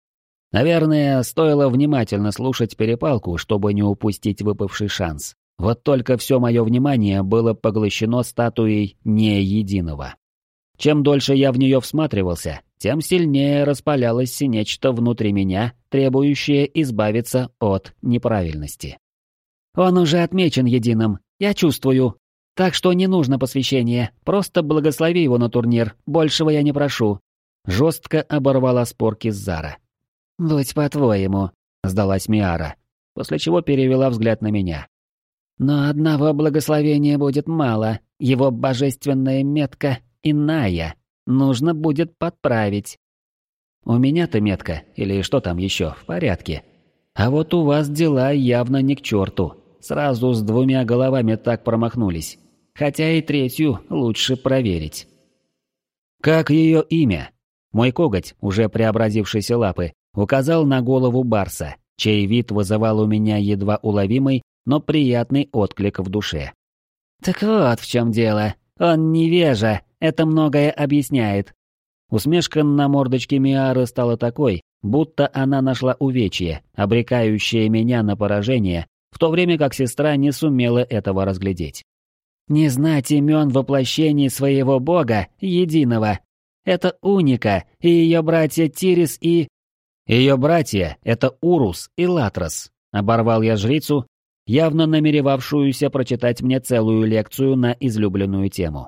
Наверное, стоило внимательно слушать перепалку, чтобы не упустить выпавший шанс. Вот только все мое внимание было поглощено статуей не единого. Чем дольше я в нее всматривался, тем сильнее распалялось нечто внутри меня, требующее избавиться от неправильности. «Он уже отмечен единым, я чувствую. Так что не нужно посвящение, просто благослови его на турнир, большего я не прошу». Жестко оборвала спор Киззара. «Будь по-твоему», — сдалась Миара, после чего перевела взгляд на меня. «Но одного благословения будет мало, его божественная метка иная, нужно будет подправить». «У меня-то метка, или что там еще, в порядке. А вот у вас дела явно не к черту, сразу с двумя головами так промахнулись, хотя и третью лучше проверить». «Как ее имя?» Мой коготь, уже преобразившийся лапы, указал на голову барса, чей вид вызывал у меня едва уловимый, но приятный отклик в душе. «Так вот в чем дело. Он невежа, это многое объясняет». Усмешка на мордочке Миары стала такой, будто она нашла увечье, обрекающее меня на поражение, в то время как сестра не сумела этого разглядеть. «Не знать имен воплощений своего бога, единого. Это Уника и ее братья Тирис и...» «Ее братья — это Урус и Латрос», — оборвал я жрицу, явно намеревавшуюся прочитать мне целую лекцию на излюбленную тему.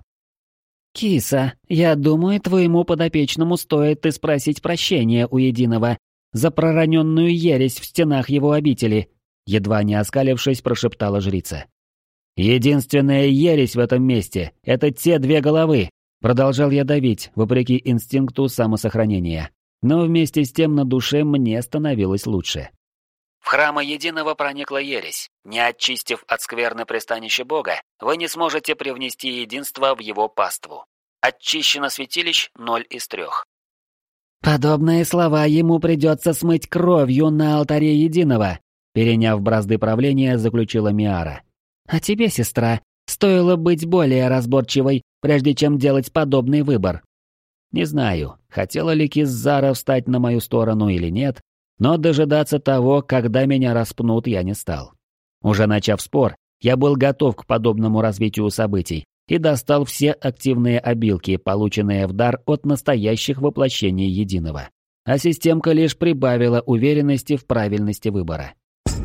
«Киса, я думаю, твоему подопечному стоит и спросить прощения у Единого за пророненную ересь в стенах его обители», едва не оскалившись, прошептала жрица. «Единственная ересь в этом месте — это те две головы», продолжал я давить, вопреки инстинкту самосохранения. Но вместе с тем на душе мне становилось лучше. В храма Единого проникла ересь. Не очистив от скверны пристанище Бога, вы не сможете привнести единство в его паству. Очищено святилищ ноль из трех. «Подобные слова ему придется смыть кровью на алтаре Единого», переняв бразды правления, заключила Миара. «А тебе, сестра, стоило быть более разборчивой, прежде чем делать подобный выбор». Не знаю, хотела ли Киззара встать на мою сторону или нет, но дожидаться того, когда меня распнут, я не стал. Уже начав спор, я был готов к подобному развитию событий и достал все активные обилки, полученные в дар от настоящих воплощений Единого. А системка лишь прибавила уверенности в правильности выбора.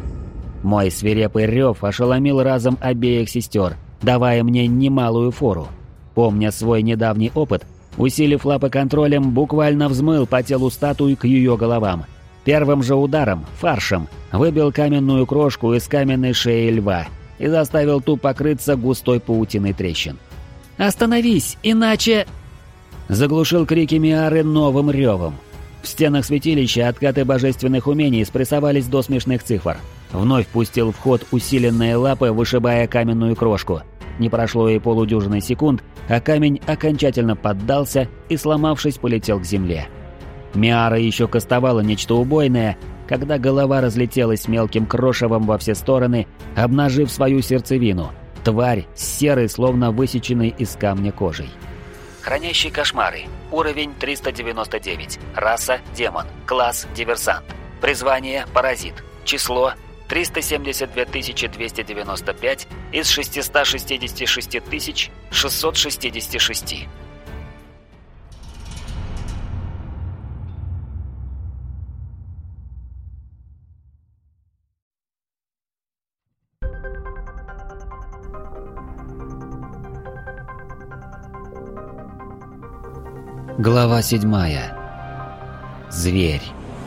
Мой свирепый рев ошеломил разом обеих сестер, давая мне немалую фору. Помня свой недавний опыт, усилив лапы контролем, буквально взмыл по телу статуи к ее головам. Первым же ударом, фаршем, выбил каменную крошку из каменной шеи льва и заставил ту покрыться густой паутиной трещин. «Остановись, иначе...» Заглушил крики Миары новым ревом. В стенах святилища откаты божественных умений спрессовались до смешных цифр. Вновь пустил в ход усиленные лапы, вышибая каменную крошку. Не прошло и полудюжины секунд, а камень окончательно поддался и, сломавшись, полетел к земле. Миара еще кастовала нечто убойное, когда голова разлетелась мелким крошевом во все стороны, обнажив свою сердцевину. Тварь с серой, словно высеченной из камня кожей. Хранящий кошмары. Уровень триста девяносто девять. Раса – демон. Класс – диверсант. Призвание – паразит. Число – триста семьдесят две тысячи двести девяносто пять из шестьсот шестьдесят шесть тысяч шестьсот шестьдесят шесть. Глава седьмая. Зверь.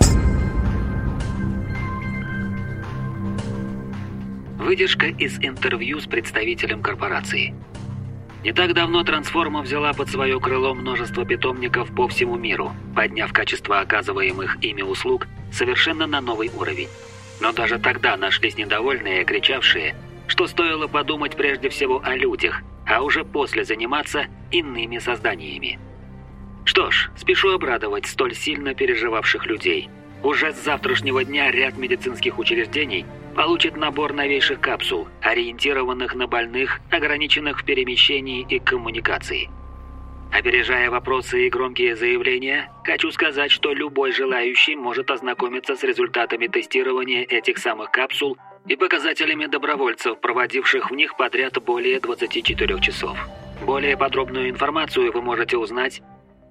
Выдержка из интервью с представителем корпорации. Не так давно Трансформа взяла под свое крыло множество питомников по всему миру, подняв качество оказываемых ими услуг совершенно на новый уровень. Но даже тогда нашлись недовольные, кричавшие, что стоило подумать прежде всего о людях, а уже после заниматься иными созданиями. Что ж, спешу обрадовать столь сильно переживавших людей. Уже с завтрашнего дня ряд медицинских учреждений получит набор новейших капсул, ориентированных на больных, ограниченных в перемещении и коммуникации. Опережая вопросы и громкие заявления, хочу сказать, что любой желающий может ознакомиться с результатами тестирования этих самых капсул и показателями добровольцев, проводивших в них подряд более двадцати четырёх часов. Более подробную информацию вы можете узнать...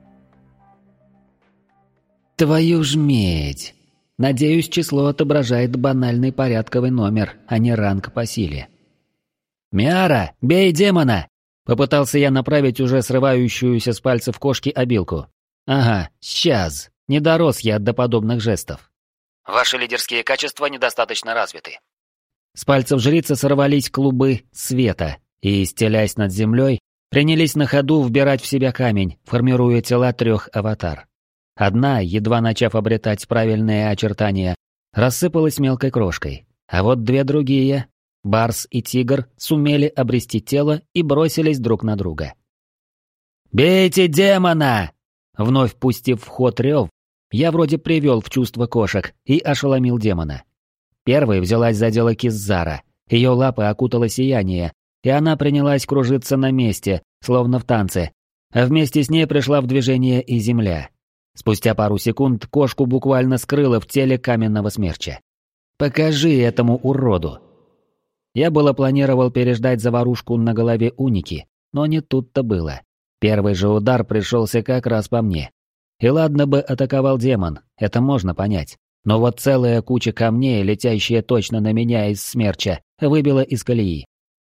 Твою ж медь. Надеюсь, число отображает банальный порядковый номер, а не ранг по силе. «Миара, бей демона!» Попытался я направить уже срывающуюся с пальцев кошки обилку. «Ага, сейчас. Не дорос я до подобных жестов». Ваши лидерские качества недостаточно развиты. С пальцев жрицы сорвались клубы света и, стелясь над землей, принялись на ходу вбирать в себя камень, формируя тела трех аватар. Одна, едва начав обретать правильные очертания, рассыпалась мелкой крошкой, а вот две другие, Барс и Тигр, сумели обрести тело и бросились друг на друга. «Бейте демона!» Вновь пустив в ход рев, я вроде привел в чувство кошек и ошеломил демона. Первой взялась за дело Киззара, ее лапы окутало сияние, и она принялась кружиться на месте, словно в танце, а вместе с ней пришла в движение и земля. Спустя пару секунд кошку буквально скрыло в теле каменного смерча. «Покажи этому уроду!» Я было планировал переждать заварушку на голове Уники, но не тут-то было. Первый же удар пришелся как раз по мне. И ладно бы атаковал демон, это можно понять. Но вот целая куча камней, летящая точно на меня из смерча, выбила из колеи.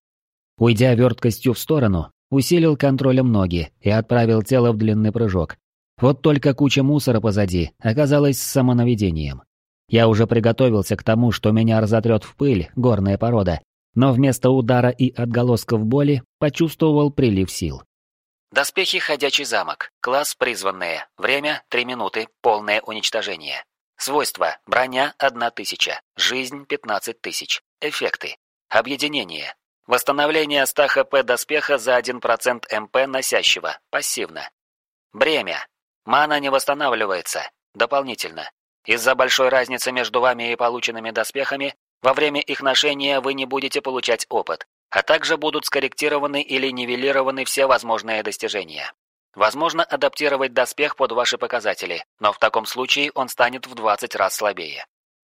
Уйдя верткостью в сторону, усилил контролем ноги и отправил тело в длинный прыжок. Вот только куча мусора позади оказалась самонаведением. Я уже приготовился к тому, что меня разотрет в пыль горная порода, но вместо удара и отголосков боли почувствовал прилив сил. Доспехи «Ходячий замок». Класс «Призванные». Время — три минуты. Полное уничтожение. Свойства: броня — одна тысяча. Жизнь — пятнадцать тысяч. Эффекты: объединение. Восстановление ста хп доспеха за один процент МП носящего. Пассивно. Бремя. Мана не восстанавливается. Дополнительно. Из-за большой разницы между вами и полученными доспехами, во время их ношения вы не будете получать опыт, а также будут скорректированы или нивелированы все возможные достижения. Возможно адаптировать доспех под ваши показатели, но в таком случае он станет в двадцать раз слабее.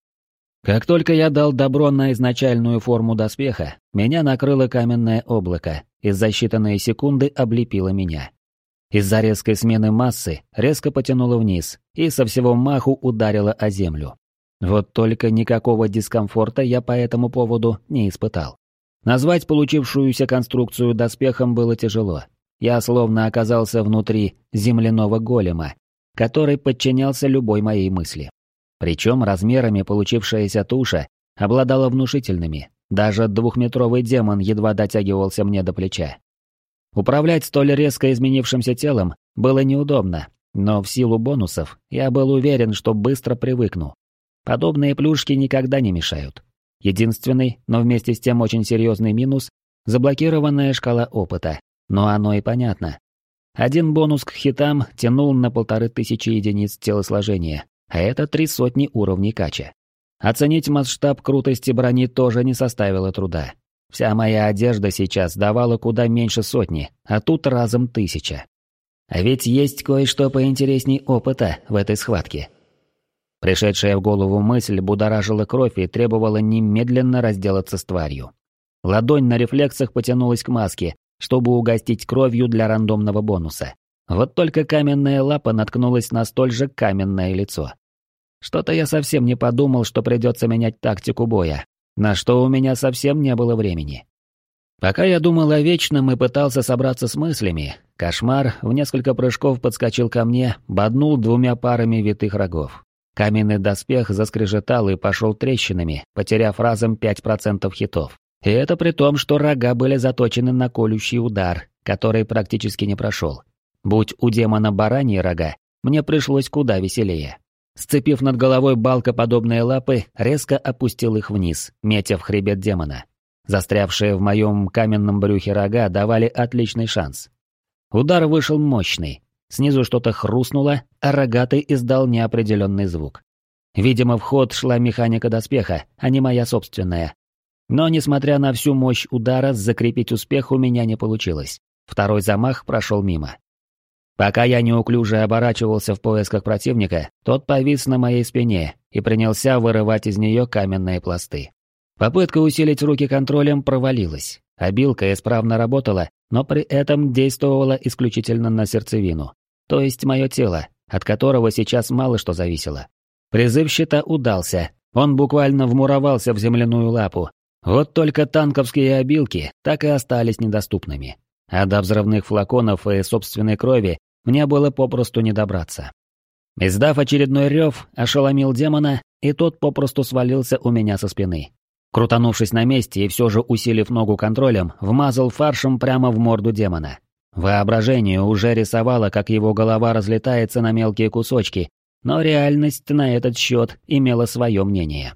Как только я дал добро на изначальную форму доспеха, меня накрыло каменное облако и за считанные секунды облепило меня. Из-за резкой смены массы резко потянуло вниз и со всего маху ударило о землю. Вот только никакого дискомфорта я по этому поводу не испытал. Назвать получившуюся конструкцию доспехом было тяжело. Я словно оказался внутри земляного голема, который подчинялся любой моей мысли. Причем размерами получившаяся туша обладала внушительными. Даже двухметровый демон едва дотягивался мне до плеча. Управлять столь резко изменившимся телом было неудобно, но в силу бонусов я был уверен, что быстро привыкну. Подобные плюшки никогда не мешают. Единственный, но вместе с тем очень серьезный минус – заблокированная шкала опыта. Но оно и понятно. Один бонус к хитам тянул на полторы тысячи единиц телосложения, а это три сотни уровней кача. Оценить масштаб крутости брони тоже не составило труда. Вся моя одежда сейчас давала куда меньше сотни, а тут разом тысяча. А ведь есть кое-что поинтересней опыта в этой схватке. Пришедшая в голову мысль будоражила кровь и требовала немедленно разделаться с тварью. Ладонь на рефлексах потянулась к маске, чтобы угостить кровью для рандомного бонуса. Вот только каменная лапа наткнулась на столь же каменное лицо. Что-то я совсем не подумал, что придется менять тактику боя, на что у меня совсем не было времени. Пока я думал о вечном и пытался собраться с мыслями, кошмар в несколько прыжков подскочил ко мне, боднул двумя парами витых рогов. Каменный доспех заскрежетал и пошел трещинами, потеряв разом пять процентов хитов. И это при том, что рога были заточены на колющий удар, который практически не прошел. Будь у демона бараньи рога, мне пришлось куда веселее. Сцепив над головой балкоподобные лапы, резко опустил их вниз, метя в хребет демона. Застрявшие в моем каменном брюхе рога давали отличный шанс. Удар вышел мощный. Снизу что-то хрустнуло, а рогатый издал неопределенный звук. Видимо, в ход шла механика доспеха, а не моя собственная. Но, несмотря на всю мощь удара, закрепить успех у меня не получилось. Второй замах прошел мимо. Пока я неуклюже оборачивался в поисках противника, тот повис на моей спине и принялся вырывать из нее каменные пласты. Попытка усилить руки контролем провалилась. Обилка исправно работала, но при этом действовала исключительно на сердцевину, то есть мое тело, от которого сейчас мало что зависело. Призыв щита удался, он буквально вмуровался в земляную лапу. Вот только танковские обилки так и остались недоступными. А до взрывных флаконов и собственной крови мне было попросту не добраться. Издав очередной рев, ошеломил демона, и тот попросту свалился у меня со спины. Крутанувшись на месте и все же усилив ногу контролем, вмазал фаршем прямо в морду демона. Воображение уже рисовало, как его голова разлетается на мелкие кусочки, но реальность на этот счет имела свое мнение.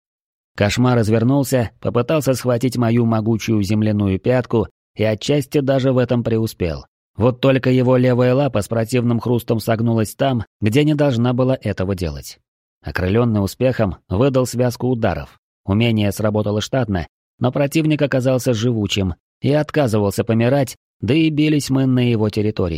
Кошмар развернулся, попытался схватить мою могучую земляную пятку и отчасти даже в этом преуспел. Вот только его левая лапа с противным хрустом согнулась там, где не должна была этого делать. Окрыленный успехом, выдал связку ударов. Умение сработало штатно, но противник оказался живучим и отказывался помирать, да и бились мы на его территории.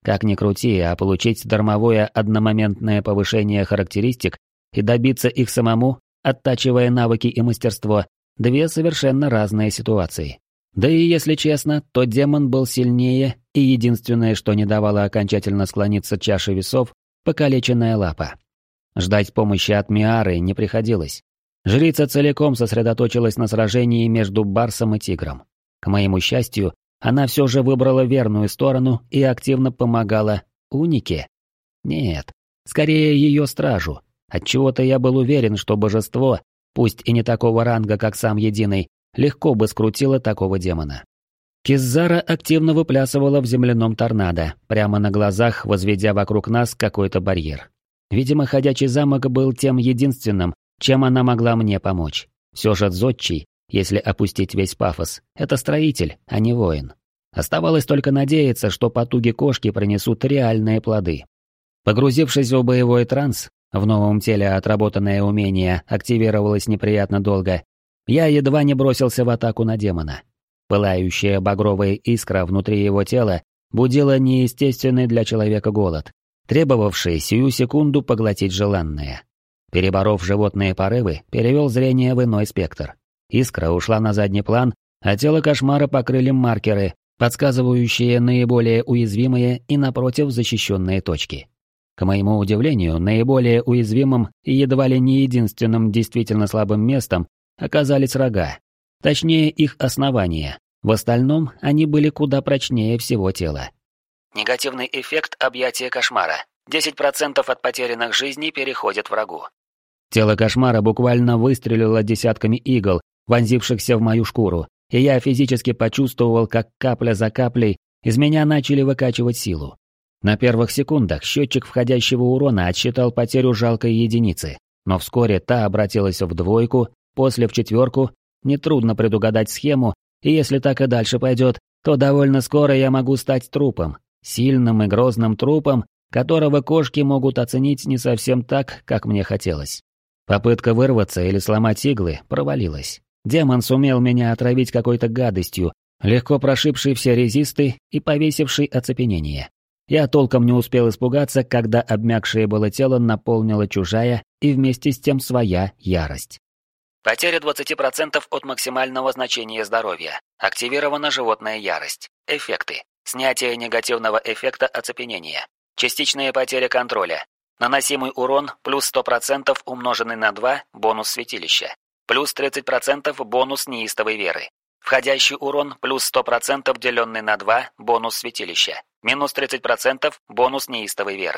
Как ни крути, а получить дармовое одномоментное повышение характеристик и добиться их самому, оттачивая навыки и мастерство, две совершенно разные ситуации. Да и если честно, то демон был сильнее, и единственное, что не давало окончательно склониться чаше весов, покалеченная лапа. Ждать помощи от Миары не приходилось. Жрица целиком сосредоточилась на сражении между барсом и тигром. К моему счастью, она все же выбрала верную сторону и активно помогала Унике. Нет, скорее ее стражу. Отчего-то я был уверен, что божество, пусть и не такого ранга, как сам Единый, легко бы скрутило такого демона. Киззара активно выплясывала в земляном торнадо, прямо на глазах возведя вокруг нас какой-то барьер. Видимо, ходячий замок был тем единственным, чем она могла мне помочь. Все же Зодчий, если опустить весь пафос, это строитель, а не воин. Оставалось только надеяться, что потуги кошки принесут реальные плоды. Погрузившись в боевой транс, в новом теле отработанное умение активировалось неприятно долго, я едва не бросился в атаку на демона. Пылающая багровая искра внутри его тела будила неестественный для человека голод, требовавший сию секунду поглотить желанное. Переборов животные порывы, перевел зрение в иной спектр. Искра ушла на задний план, а тело кошмара покрыли маркеры, подсказывающие наиболее уязвимые и напротив защищенные точки. К моему удивлению, наиболее уязвимым и едва ли не единственным действительно слабым местом оказались рога. Точнее, их основания. В остальном они были куда прочнее всего тела. Негативный эффект объятия кошмара. десять процентов от потерянных жизней переходит врагу. Тело кошмара буквально выстрелило десятками игл, вонзившихся в мою шкуру, и я физически почувствовал, как капля за каплей из меня начали выкачивать силу. На первых секундах счетчик входящего урона отсчитал потерю жалкой единицы, но вскоре та обратилась в двойку, после в четверку. Нетрудно предугадать схему, и если так и дальше пойдет, то довольно скоро я могу стать трупом, сильным и грозным трупом, которого кошки могут оценить не совсем так, как мне хотелось. Попытка вырваться или сломать иглы провалилась. Демон сумел меня отравить какой-то гадостью, легко прошибшей все резисты и повесившей оцепенение. Я толком не успел испугаться, когда обмякшее было тело наполнила чужая и вместе с тем своя ярость. Потеря двадцать процентов от максимального значения здоровья. Активирована животная ярость. Эффекты. Снятие негативного эффекта оцепенения. Частичная потеря контроля. Наносимый урон плюс сто процентов умноженный на два, бонус святилища. Плюс тридцать процентов бонус неистовой веры. Входящий урон плюс сто процентов деленный на два, бонус святилища. Минус тридцать процентов бонус неистовой веры.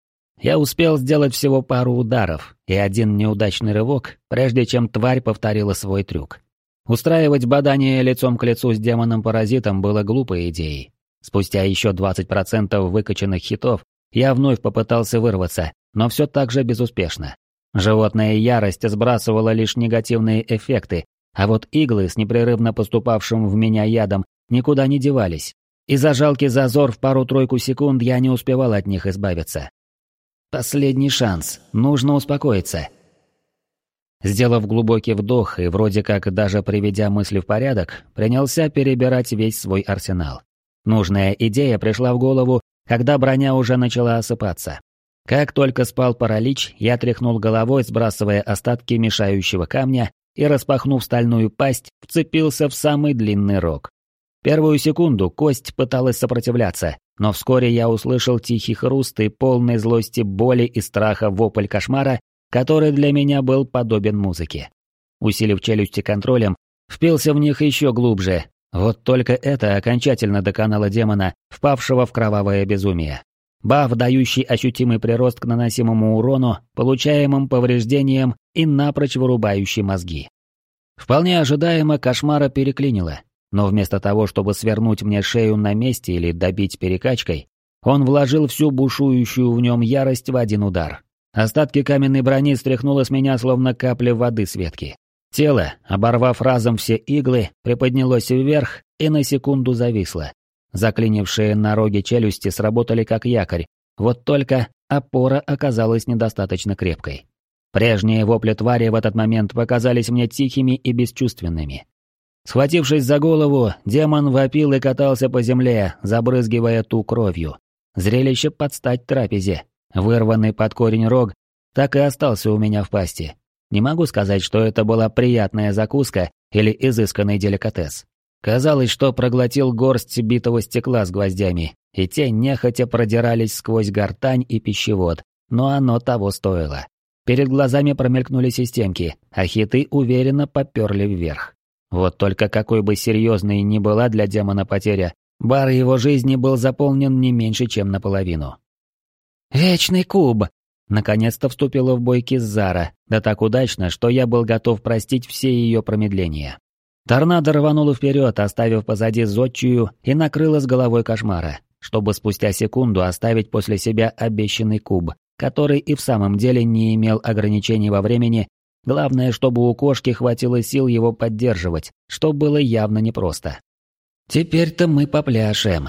Я успел сделать всего пару ударов и один неудачный рывок, прежде чем тварь повторила свой трюк. Устраивать бадание лицом к лицу с демоном-паразитом было глупой идеей. Спустя еще двадцать процентов выкачанных хитов я вновь попытался вырваться, но все так же безуспешно. Животная ярость сбрасывала лишь негативные эффекты, а вот иглы с непрерывно поступавшим в меня ядом никуда не девались. И за жалкий зазор в пару-тройку секунд я не успевал от них избавиться. Последний шанс, нужно успокоиться. Сделав глубокий вдох и вроде как даже приведя мысли в порядок, принялся перебирать весь свой арсенал. Нужная идея пришла в голову, когда броня уже начала осыпаться. Как только спал паралич, я тряхнул головой, сбрасывая остатки мешающего камня, и, распахнув стальную пасть, вцепился в самый длинный рог. Первую секунду кость пыталась сопротивляться, но вскоре я услышал тихий хруст и полный злости, боли и страха вопль кошмара, который для меня был подобен музыке. Усилив челюсти контролем, впился в них еще глубже. Вот только это окончательно доконало демона, впавшего в кровавое безумие. Баф, дающий ощутимый прирост к наносимому урону, получаемым повреждениям и напрочь вырубающий мозги. Вполне ожидаемо кошмара переклинило. Но вместо того, чтобы свернуть мне шею на месте или добить перекачкой, он вложил всю бушующую в нем ярость в один удар. Остатки каменной брони стряхнуло с меня словно капли воды с ветки. Тело, оборвав разом все иглы, приподнялось вверх и на секунду зависло. Заклинившие на роге челюсти сработали как якорь, вот только опора оказалась недостаточно крепкой. Прежние вопли твари в этот момент показались мне тихими и бесчувственными. Схватившись за голову, демон вопил и катался по земле, забрызгивая ту кровью. Зрелище под стать трапезе. Вырванный под корень рог так и остался у меня в пасти. Не могу сказать, что это была приятная закуска или изысканный деликатес. Казалось, что проглотил горсть битого стекла с гвоздями, и те нехотя продирались сквозь гортань и пищевод, но оно того стоило. Перед глазами промелькнули системки, а хиты уверенно поперли вверх. Вот только какой бы серьезной ни была для демона потеря, бар его жизни был заполнен не меньше, чем наполовину. «Вечный куб!» Наконец-то вступила в бой Киззара, да так удачно, что я был готов простить все ее промедления. Торнадо рвануло вперед, оставив позади зодчую, и накрыло с головой кошмара, чтобы спустя секунду оставить после себя обещанный куб, который и в самом деле не имел ограничений во времени. Главное, чтобы у кошки хватило сил его поддерживать, что было явно непросто. Теперь-то мы попляшем.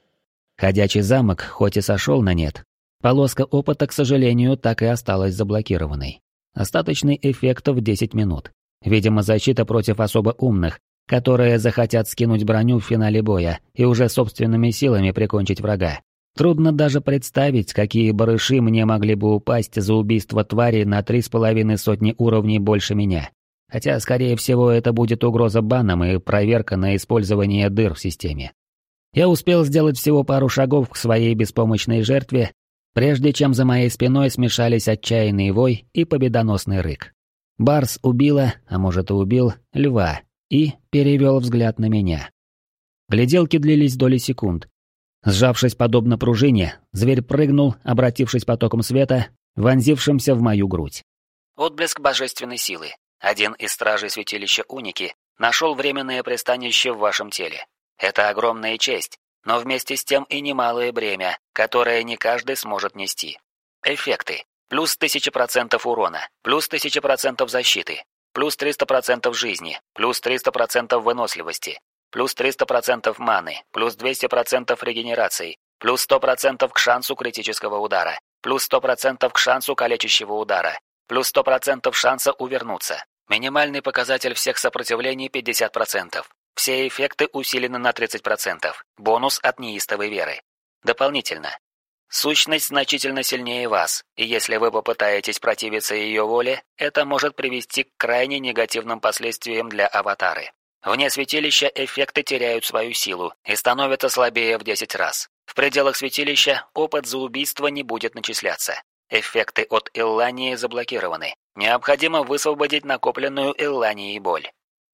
Ходячий замок хоть и сошел на нет, полоска опыта, к сожалению, так и осталась заблокированной. Остаточный эффект в десять минут. Видимо, защита против особо умных, которые захотят скинуть броню в финале боя и уже собственными силами прикончить врага. Трудно даже представить, какие барыши мне могли бы упасть за убийство твари на три с половиной сотни уровней больше меня. Хотя, скорее всего, это будет угроза баном и проверка на использование дыр в системе. Я успел сделать всего пару шагов к своей беспомощной жертве, прежде чем за моей спиной смешались отчаянный вой и победоносный рык. Барс убила, а может и убил, льва и перевел взгляд на меня. Гляделки длились доли секунд. Сжавшись подобно пружине, зверь прыгнул, обратившись потоком света, вонзившимся в мою грудь. Отблеск божественной силы. Один из стражей святилища Уники нашел временное пристанище в вашем теле. Это огромная честь, но вместе с тем и немалое бремя, которое не каждый сможет нести. Эффекты. Плюс тысяча процентов урона, плюс тысяча процентов защиты, плюс триста процентов жизни, плюс триста процентов выносливости, плюс триста процентов маны, плюс двести процентов регенерации, плюс сто процентов к шансу критического удара, плюс сто процентов к шансу калечащего удара, плюс сто процентов шанса увернуться. Минимальный показатель всех сопротивлений пятьдесят процентов. Все эффекты усилены на тридцать процентов. Бонус от неистовой веры. Дополнительно. Сущность значительно сильнее вас, и если вы попытаетесь противиться ее воле, это может привести к крайне негативным последствиям для аватары. Вне святилища эффекты теряют свою силу и становятся слабее в десять раз. В пределах святилища опыт за убийство не будет начисляться. Эффекты от Иллании заблокированы. Необходимо высвободить накопленную Илланией боль.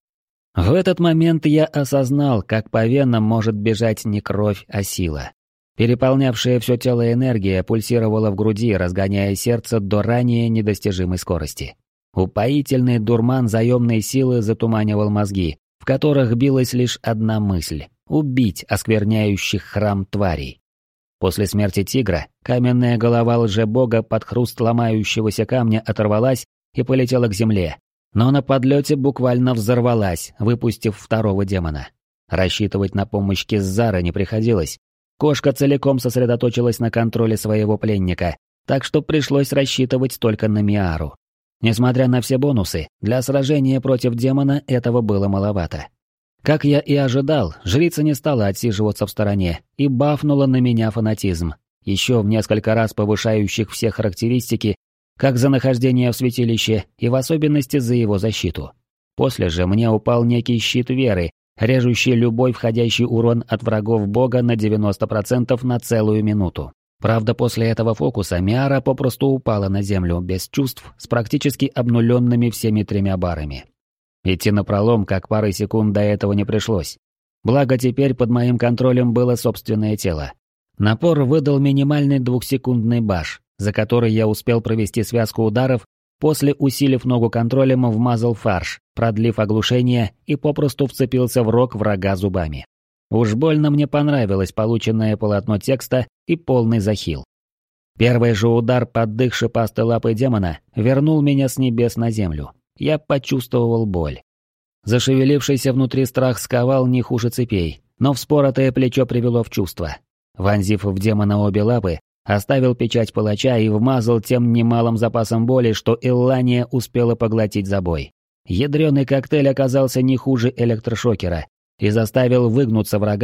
В этот момент я осознал, как по венам может бежать не кровь, а сила. Переполнявшая все тело энергия пульсировала в груди, разгоняя сердце до ранее недостижимой скорости. Упоительный дурман заемной силы затуманивал мозги, в которых билась лишь одна мысль — убить оскверняющих храм тварей. После смерти тигра каменная голова лжебога под хруст ломающегося камня оторвалась и полетела к земле, но на подлете буквально взорвалась, выпустив второго демона. Рассчитывать на помощь Киззары не приходилось. Кошка целиком сосредоточилась на контроле своего пленника, так что пришлось рассчитывать только на Миару. Несмотря на все бонусы, для сражения против демона этого было маловато. Как я и ожидал, жрица не стала отсиживаться в стороне и бафнула на меня фанатизм, еще в несколько раз повышающих все характеристики, как за нахождение в святилище и в особенности за его защиту. После же мне упал некий щит веры, режущий любой входящий урон от врагов бога на девяносто процентов на целую минуту. Правда, после этого фокуса Миара попросту упала на землю без чувств с практически обнуленными всеми тремя барами. Идти напролом, как пары секунд до этого не пришлось. Благо теперь под моим контролем было собственное тело. Напор выдал минимальный двухсекундный баш, за который я успел провести связку ударов, после, усилив ногу контролем, вмазал фарш, продлив оглушение и попросту вцепился в рог врага зубами. Уж больно мне понравилось полученное полотно текста и полный захил. Первый же удар под дых шипастой лапой демона вернул меня с небес на землю. Я почувствовал боль. Зашевелившийся внутри страх сковал не хуже цепей, но вспоротое плечо привело в чувство. Вонзив в демона обе лапы, оставил печать палача и вмазал тем немалым запасом боли, что Иллания успела поглотить за бой. Ядреный коктейль оказался не хуже электрошокера и заставил выгнуться врага,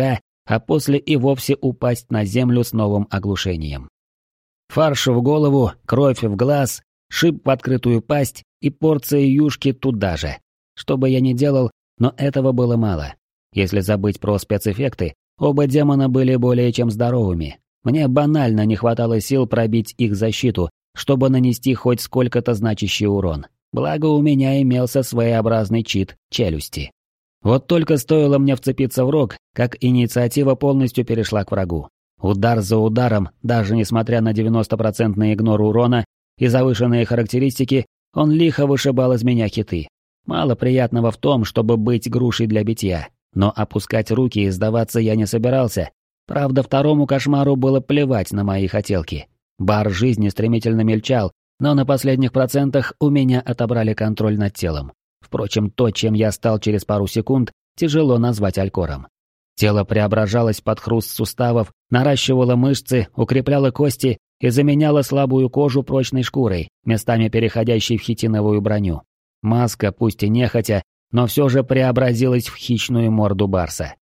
а после и вовсе упасть на землю с новым оглушением. Фарш в голову, кровь в глаз, шип в открытую пасть и порция юшки туда же. Что бы я ни делал, но этого было мало. Если забыть про спецэффекты, оба демона были более чем здоровыми. Мне банально не хватало сил пробить их защиту, чтобы нанести хоть сколько-то значащий урон. Благо у меня имелся своеобразный чит челюсти. Вот только стоило мне вцепиться в рог, как инициатива полностью перешла к врагу. Удар за ударом, даже несмотря на девяностопроцентный игнор урона и завышенные характеристики, он лихо вышибал из меня хиты. Мало приятного в том, чтобы быть грушей для битья, но опускать руки и сдаваться я не собирался. Правда, второму кошмару было плевать на мои хотелки. Бар жизни стремительно мельчал, но на последних процентах у меня отобрали контроль над телом. Впрочем, то, чем я стал через пару секунд, тяжело назвать алькором. Тело преображалось под хруст суставов, наращивало мышцы, укрепляло кости и заменяло слабую кожу прочной шкурой, местами переходящей в хитиновую броню. Маска, пусть и нехотя, но все же преобразилась в хищную морду барса.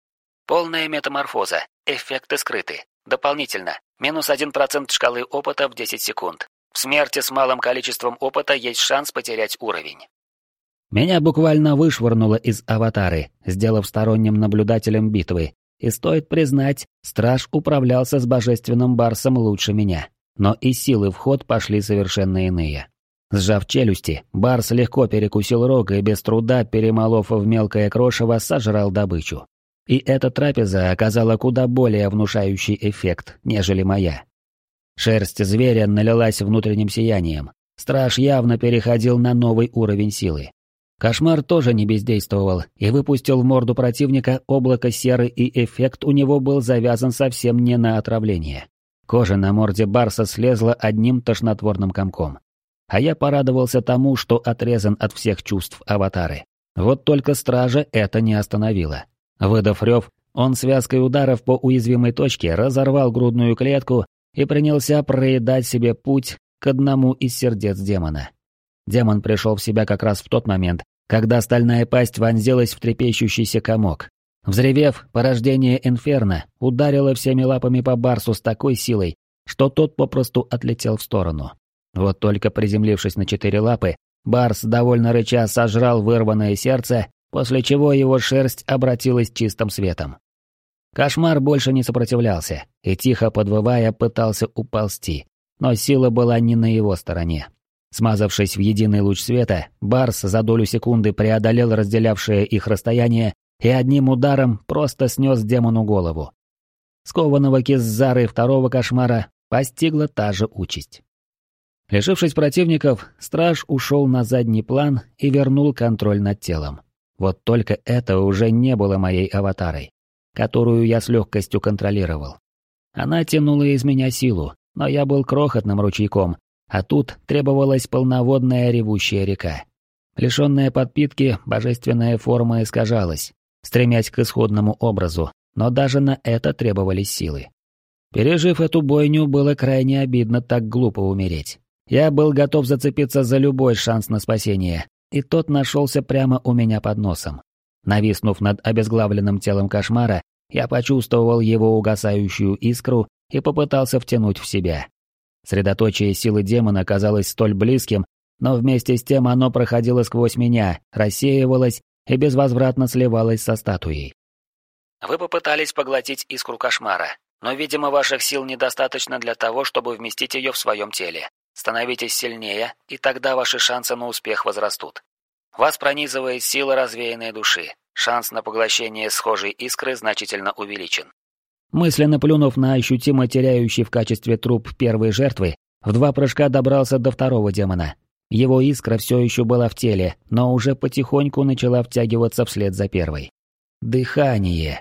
Полная метаморфоза. Эффекты скрыты. Дополнительно. Минус один процент шкалы опыта в десять секунд. В смерти с малым количеством опыта есть шанс потерять уровень. Меня буквально вышвырнуло из аватары, сделав сторонним наблюдателем битвы. И стоит признать, страж управлялся с божественным барсом лучше меня. Но и силы в ход пошли совершенно иные. Сжав челюсти, барс легко перекусил рог и без труда, перемолов в мелкое крошево, сожрал добычу. И эта трапеза оказала куда более внушающий эффект, нежели моя. Шерсть зверя налилась внутренним сиянием. Страж явно переходил на новый уровень силы. Кошмар тоже не бездействовал и выпустил в морду противника облако серы, и эффект у него был завязан совсем не на отравление. Кожа на морде барса слезла одним тошнотворным комком. А я порадовался тому, что отрезан от всех чувств аватары. Вот только стража это не остановило. Выдав рев, он связкой ударов по уязвимой точке разорвал грудную клетку и принялся проедать себе путь к одному из сердец демона. Демон пришел в себя как раз в тот момент, когда стальная пасть вонзилась в трепещущийся комок. Взревев, порождение инферно ударило всеми лапами по барсу с такой силой, что тот попросту отлетел в сторону. Вот только приземлившись на четыре лапы, барс довольно рыча сожрал вырванное сердце, после чего его шерсть обратилась чистым светом. Кошмар больше не сопротивлялся и, тихо подвывая, пытался уползти, но сила была не на его стороне. Смазавшись в единый луч света, барс за долю секунды преодолел разделявшее их расстояние и одним ударом просто снес демону голову. Скованного Киззары второго кошмара постигла та же участь. Лишившись противников, страж ушел на задний план и вернул контроль над телом. Вот только это уже не было моей аватарой, которую я с легкостью контролировал. Она тянула из меня силу, но я был крохотным ручейком, а тут требовалась полноводная ревущая река. Лишенная подпитки, божественная форма искажалась, стремясь к исходному образу, но даже на это требовались силы. Пережив эту бойню, было крайне обидно так глупо умереть. Я был готов зацепиться за любой шанс на спасение, и тот нашелся прямо у меня под носом. Нависнув над обезглавленным телом кошмара, я почувствовал его угасающую искру и попытался втянуть в себя. Средоточие силы демона казалось столь близким, но вместе с тем оно проходило сквозь меня, рассеивалось и безвозвратно сливалось со статуей. Вы попытались поглотить искру кошмара, но, видимо, ваших сил недостаточно для того, чтобы вместить ее в своем теле. Становитесь сильнее, и тогда ваши шансы на успех возрастут. Вас пронизывает сила развеянной души. Шанс на поглощение схожей искры значительно увеличен. Мысленно плюнув на ощутимо теряющий в качестве труп первой жертвы, в два прыжка добрался до второго демона. Его искра все еще была в теле, но уже потихоньку начала втягиваться вслед за первой. Дыхание.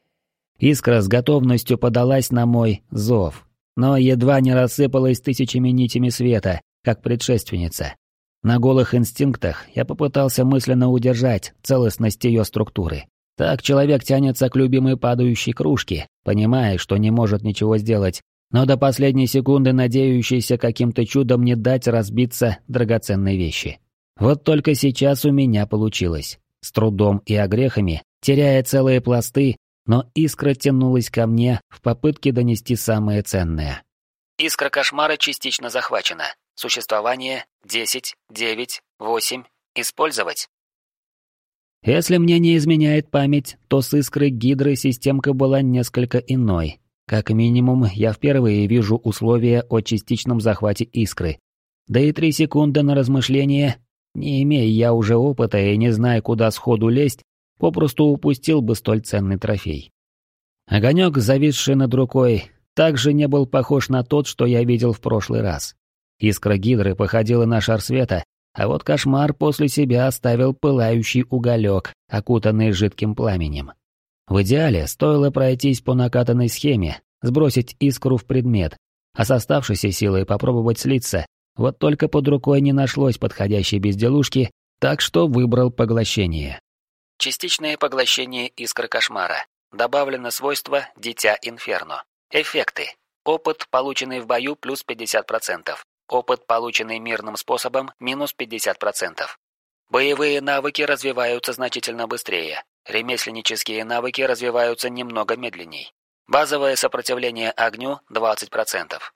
Искра с готовностью подалась на мой зов, но едва не рассыпалась тысячами нитями света, как предшественница. На голых инстинктах я попытался мысленно удержать целостность ее структуры. Так человек тянется к любимой падающей кружке, понимая, что не может ничего сделать, но до последней секунды надеющийся каким-то чудом не дать разбиться драгоценной вещи. Вот только сейчас у меня получилось. С трудом и огрехами, теряя целые пласты, но искра тянулась ко мне в попытке донести самое ценное. Искра кошмара частично захвачена. Существование десять, девять, восемь. Использовать. Если мне не изменяет память, то с искрой Гидры системка была несколько иной. Как минимум, я впервые вижу условия о частичном захвате искры. Да и три секунды на размышление, не имея я уже опыта и не зная, куда сходу лезть, попросту упустил бы столь ценный трофей. Огонек, зависший над рукой, также не был похож на тот, что я видел в прошлый раз. Искра Гидры походила на шар света, а вот кошмар после себя оставил пылающий уголек, окутанный жидким пламенем. В идеале стоило пройтись по накатанной схеме, сбросить искру в предмет, а с оставшейся силой попробовать слиться, вот только под рукой не нашлось подходящей безделушки, так что выбрал поглощение. Частичное поглощение искры кошмара. Добавлено свойство «Дитя Инферно». Эффекты. Опыт, полученный в бою, плюс пятьдесят процентов. Опыт, полученный мирным способом, минус пятьдесят процентов. Боевые навыки развиваются значительно быстрее. Ремесленнические навыки развиваются немного медленней. Базовое сопротивление огню двадцать процентов.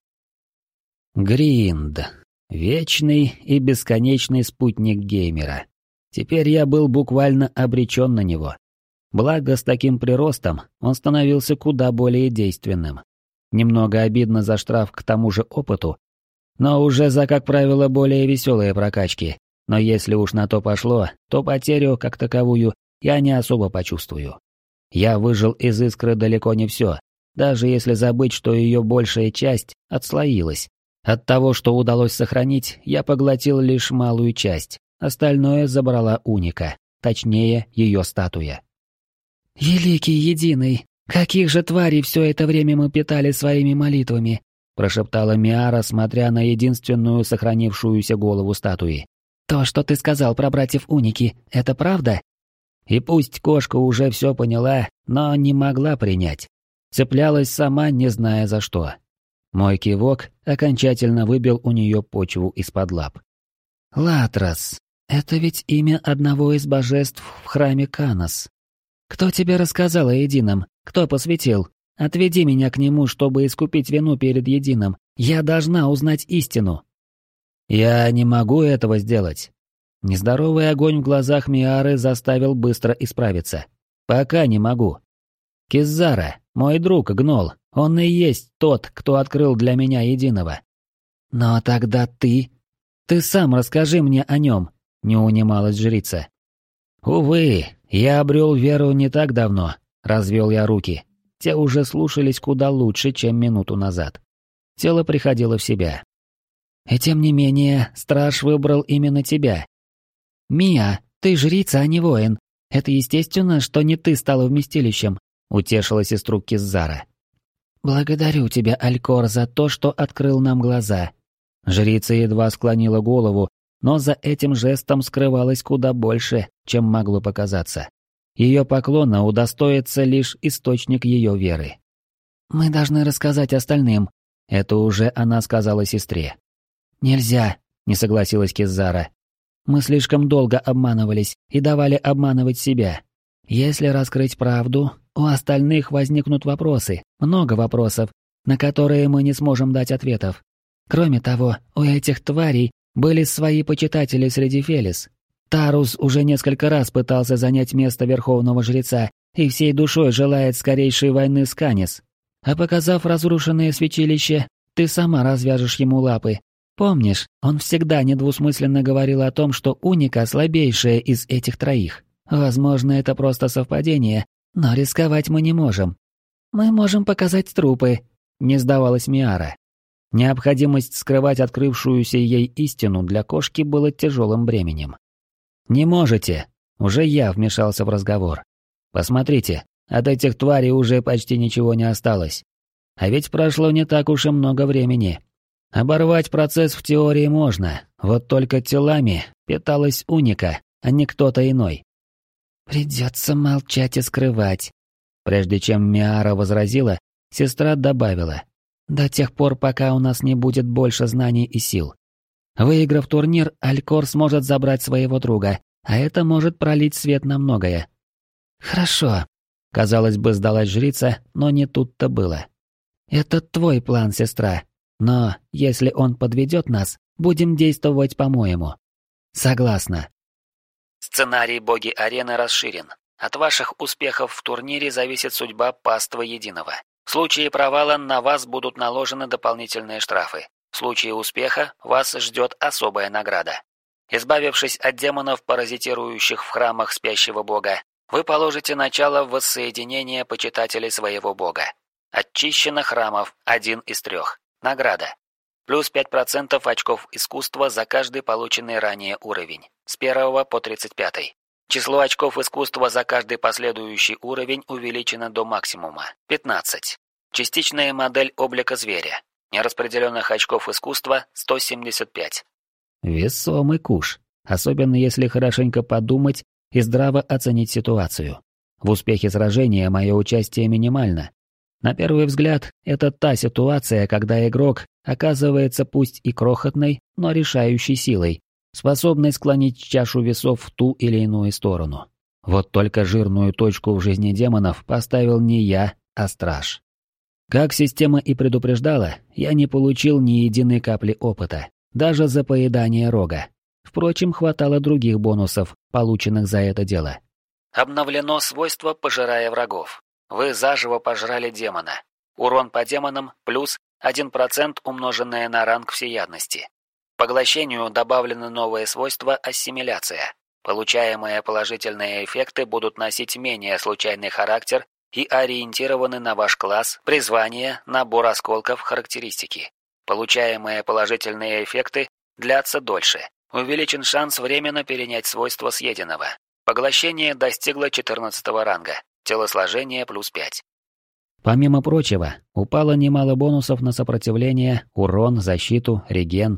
Гринд. Вечный и бесконечный спутник геймера. Теперь я был буквально обречен на него. Благо, с таким приростом он становился куда более действенным. Немного обидно за штраф к тому же опыту, но уже за, как правило, более веселые прокачки. Но если уж на то пошло, то потерю, как таковую, я не особо почувствую. Я выжил из искры далеко не все, даже если забыть, что ее большая часть отслоилась. От того, что удалось сохранить, я поглотил лишь малую часть, остальное забрала Уника, точнее, ее статуя. «Великий Единый, каких же тварей все это время мы питали своими молитвами?» прошептала Миара, смотря на единственную сохранившуюся голову статуи. «То, что ты сказал про братьев Уники, это правда?» И пусть кошка уже все поняла, но не могла принять. Цеплялась сама, не зная за что. Мой кивок окончательно выбил у нее почву из-под лап. «Латрос, это ведь имя одного из божеств в храме Канос. Кто тебе рассказал о Едином? Кто посвятил? Отведи меня к нему, чтобы искупить вину перед Единым. Я должна узнать истину». «Я не могу этого сделать». Нездоровый огонь в глазах Миары заставил быстро исправиться. «Пока не могу. Киззара, мой друг Гнол, он и есть тот, кто открыл для меня Единого». «Но тогда ты... Ты сам расскажи мне о нем», — не унималась жрица. «Увы, я обрел веру не так давно», — развел я руки. Те уже слушались куда лучше, чем минуту назад. Тело приходило в себя. «И тем не менее, страж выбрал именно тебя. Мия, ты жрица, а не воин. Это естественно, что не ты стала вместилищем», — утешила сестру Киззара. «Благодарю тебя, Алькор, за то, что открыл нам глаза». Жрица едва склонила голову, но за этим жестом скрывалось куда больше, чем могло показаться. Ее поклона удостоится лишь источник ее веры. «Мы должны рассказать остальным», — это уже она сказала сестре. «Нельзя», — не согласилась Киззара. «Мы слишком долго обманывались и давали обманывать себя. Если раскрыть правду, у остальных возникнут вопросы, много вопросов, на которые мы не сможем дать ответов. Кроме того, у этих тварей были свои почитатели среди Фелис. Тарус уже несколько раз пытался занять место верховного жреца и всей душой желает скорейшей войны с Канис. А показав разрушенное святилище, ты сама развяжешь ему лапы. Помнишь, он всегда недвусмысленно говорил о том, что Уника слабейшая из этих троих. Возможно, это просто совпадение, но рисковать мы не можем. Мы можем показать трупы», — не сдавалась Миара. Необходимость скрывать открывшуюся ей истину для кошки было тяжелым бременем. «Не можете!» — уже я вмешался в разговор. «Посмотрите, от этих тварей уже почти ничего не осталось. А ведь прошло не так уж и много времени. Оборвать процесс в теории можно, вот только телами питалась Уника, а не кто-то иной». «Придется молчать и скрывать». Прежде чем Миара возразила, сестра добавила: «До тех пор, пока у нас не будет больше знаний и сил. Выиграв турнир, Алькор сможет забрать своего друга, а это может пролить свет на многое». «Хорошо. Казалось бы, сдалась жрица, но не тут-то было. «Это твой план, сестра. Но если он подведет нас, будем действовать по-моему». «Согласна». Сценарий боги арены расширен. От ваших успехов в турнире зависит судьба паства единого. В случае провала на вас будут наложены дополнительные штрафы. В случае успеха вас ждет особая награда. Избавившись от демонов, паразитирующих в храмах спящего бога, вы положите начало воссоединения почитателей своего бога. Очищено храмов, один из трех. Награда. Плюс пять процентов очков искусства за каждый полученный ранее уровень, с первого по тридцать пятый. Число очков искусства за каждый последующий уровень увеличено до максимума, пятнадцать. Частичная модель облика зверя. Нераспределенных очков искусства сто семьдесят пять. Весомый куш, особенно если хорошенько подумать и здраво оценить ситуацию. В успехе сражения мое участие минимально. На первый взгляд, это та ситуация, когда игрок оказывается пусть и крохотной, но решающей силой, способной склонить чашу весов в ту или иную сторону. Вот только жирную точку в жизни демонов поставил не я, а страж. Как система и предупреждала, я не получил ни единой капли опыта, даже за поедание рога. Впрочем, хватало других бонусов, полученных за это дело. Обновлено свойство «Пожирая врагов». Вы заживо пожрали демона. Урон по демонам плюс один процент умноженное на ранг всеядности. Поглощению добавлено новое свойство «Ассимиляция». Получаемые положительные эффекты будут носить менее случайный характер и ориентированы на ваш класс, призвание, набор осколков, характеристики. Получаемые положительные эффекты длятся дольше. Увеличен шанс временно перенять свойства съеденного. Поглощение достигло четырнадцатого ранга. Телосложение плюс пять. Помимо прочего, упало немало бонусов на сопротивление, урон, защиту, реген.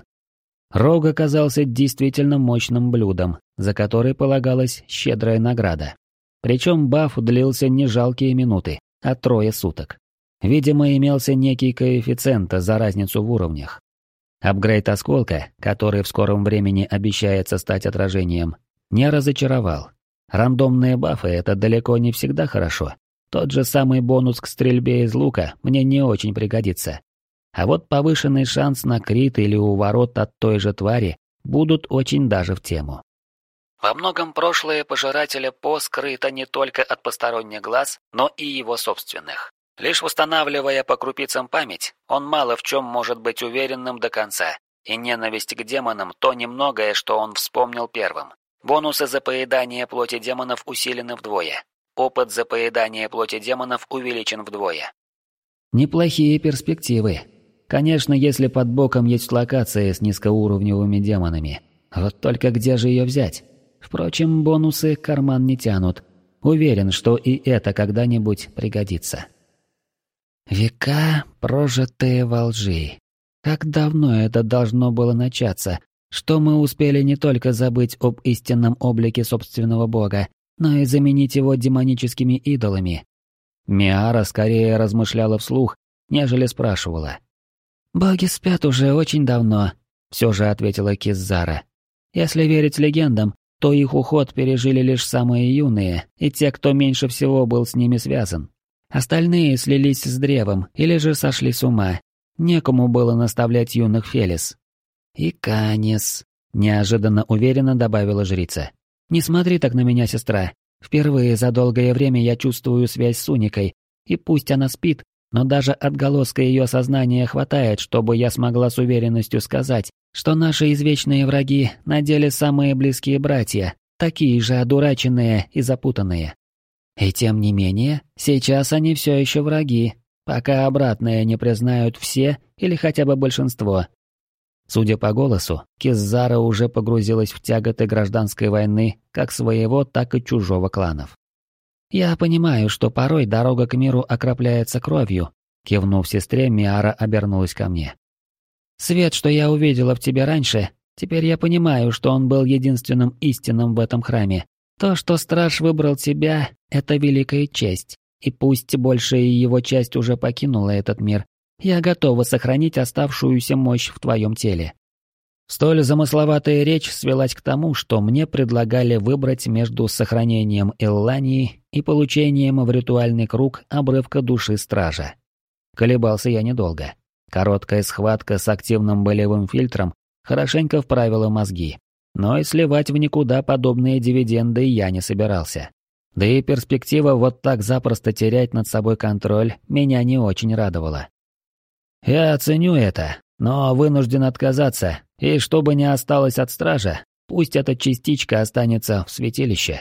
Рог оказался действительно мощным блюдом, за который полагалась щедрая награда. Причем баф длился не жалкие минуты, а трое суток. Видимо, имелся некий коэффициент за разницу в уровнях. Апгрейд осколка, который в скором времени обещается стать отражением, не разочаровал. Рандомные бафы — это далеко не всегда хорошо. Тот же самый бонус к стрельбе из лука мне не очень пригодится. А вот повышенный шанс на крит или уворот от той же твари будут очень даже в тему. Во многом прошлое пожирателя По скрыто не только от посторонних глаз, но и его собственных. Лишь восстанавливая по крупицам память, он мало в чем может быть уверенным до конца, и ненависть к демонам — то немногое, что он вспомнил первым. Бонусы за поедание плоти демонов усилены вдвое. Опыт за поедание плоти демонов увеличен вдвое. Неплохие перспективы. Конечно, если под боком есть локация с низкоуровневыми демонами. Вот только где же ее взять? Впрочем, бонусы карман не тянут. Уверен, что и это когда-нибудь пригодится. Века, прожитые во лжи. Как давно это должно было начаться, что мы успели не только забыть об истинном облике собственного бога, но и заменить его демоническими идолами. Миара скорее размышляла вслух, нежели спрашивала. «Боги спят уже очень давно», — все же ответила Киззара. «Если верить легендам, то их уход пережили лишь самые юные и те, кто меньше всего был с ними связан. Остальные слились с древом или же сошли с ума. Некому было наставлять юных Фелис». «И Канис», — неожиданно уверенно добавила жрица. «Не смотри так на меня, сестра. Впервые за долгое время я чувствую связь с Уникой, и пусть она спит, но даже отголоска ее сознания хватает, чтобы я смогла с уверенностью сказать, что наши извечные враги на деле самые близкие братья, такие же одураченные и запутанные. И тем не менее, сейчас они все еще враги, пока обратное не признают все или хотя бы большинство». Судя по голосу, Киззара уже погрузилась в тяготы гражданской войны как своего, так и чужого кланов. «Я понимаю, что порой дорога к миру окропляется кровью», — кивнув сестре, Миара обернулась ко мне. «Свет, что я увидела в тебе раньше, теперь я понимаю, что он был единственным истинным в этом храме. То, что страж выбрал тебя, — это великая честь, и пусть большая его часть уже покинула этот мир, я готова сохранить оставшуюся мощь в твоем теле». Столь замысловатая речь свелась к тому, что мне предлагали выбрать между сохранением Иллании и получением в ритуальный круг обрывка души стража. Колебался я недолго. Короткая схватка с активным болевым фильтром хорошенько вправила мозги. Но и сливать в никуда подобные дивиденды я не собирался. Да и перспектива вот так запросто терять над собой контроль меня не очень радовала. Я оценю это, но вынужден отказаться, и чтобы не осталось от стража, пусть эта частичка останется в святилище.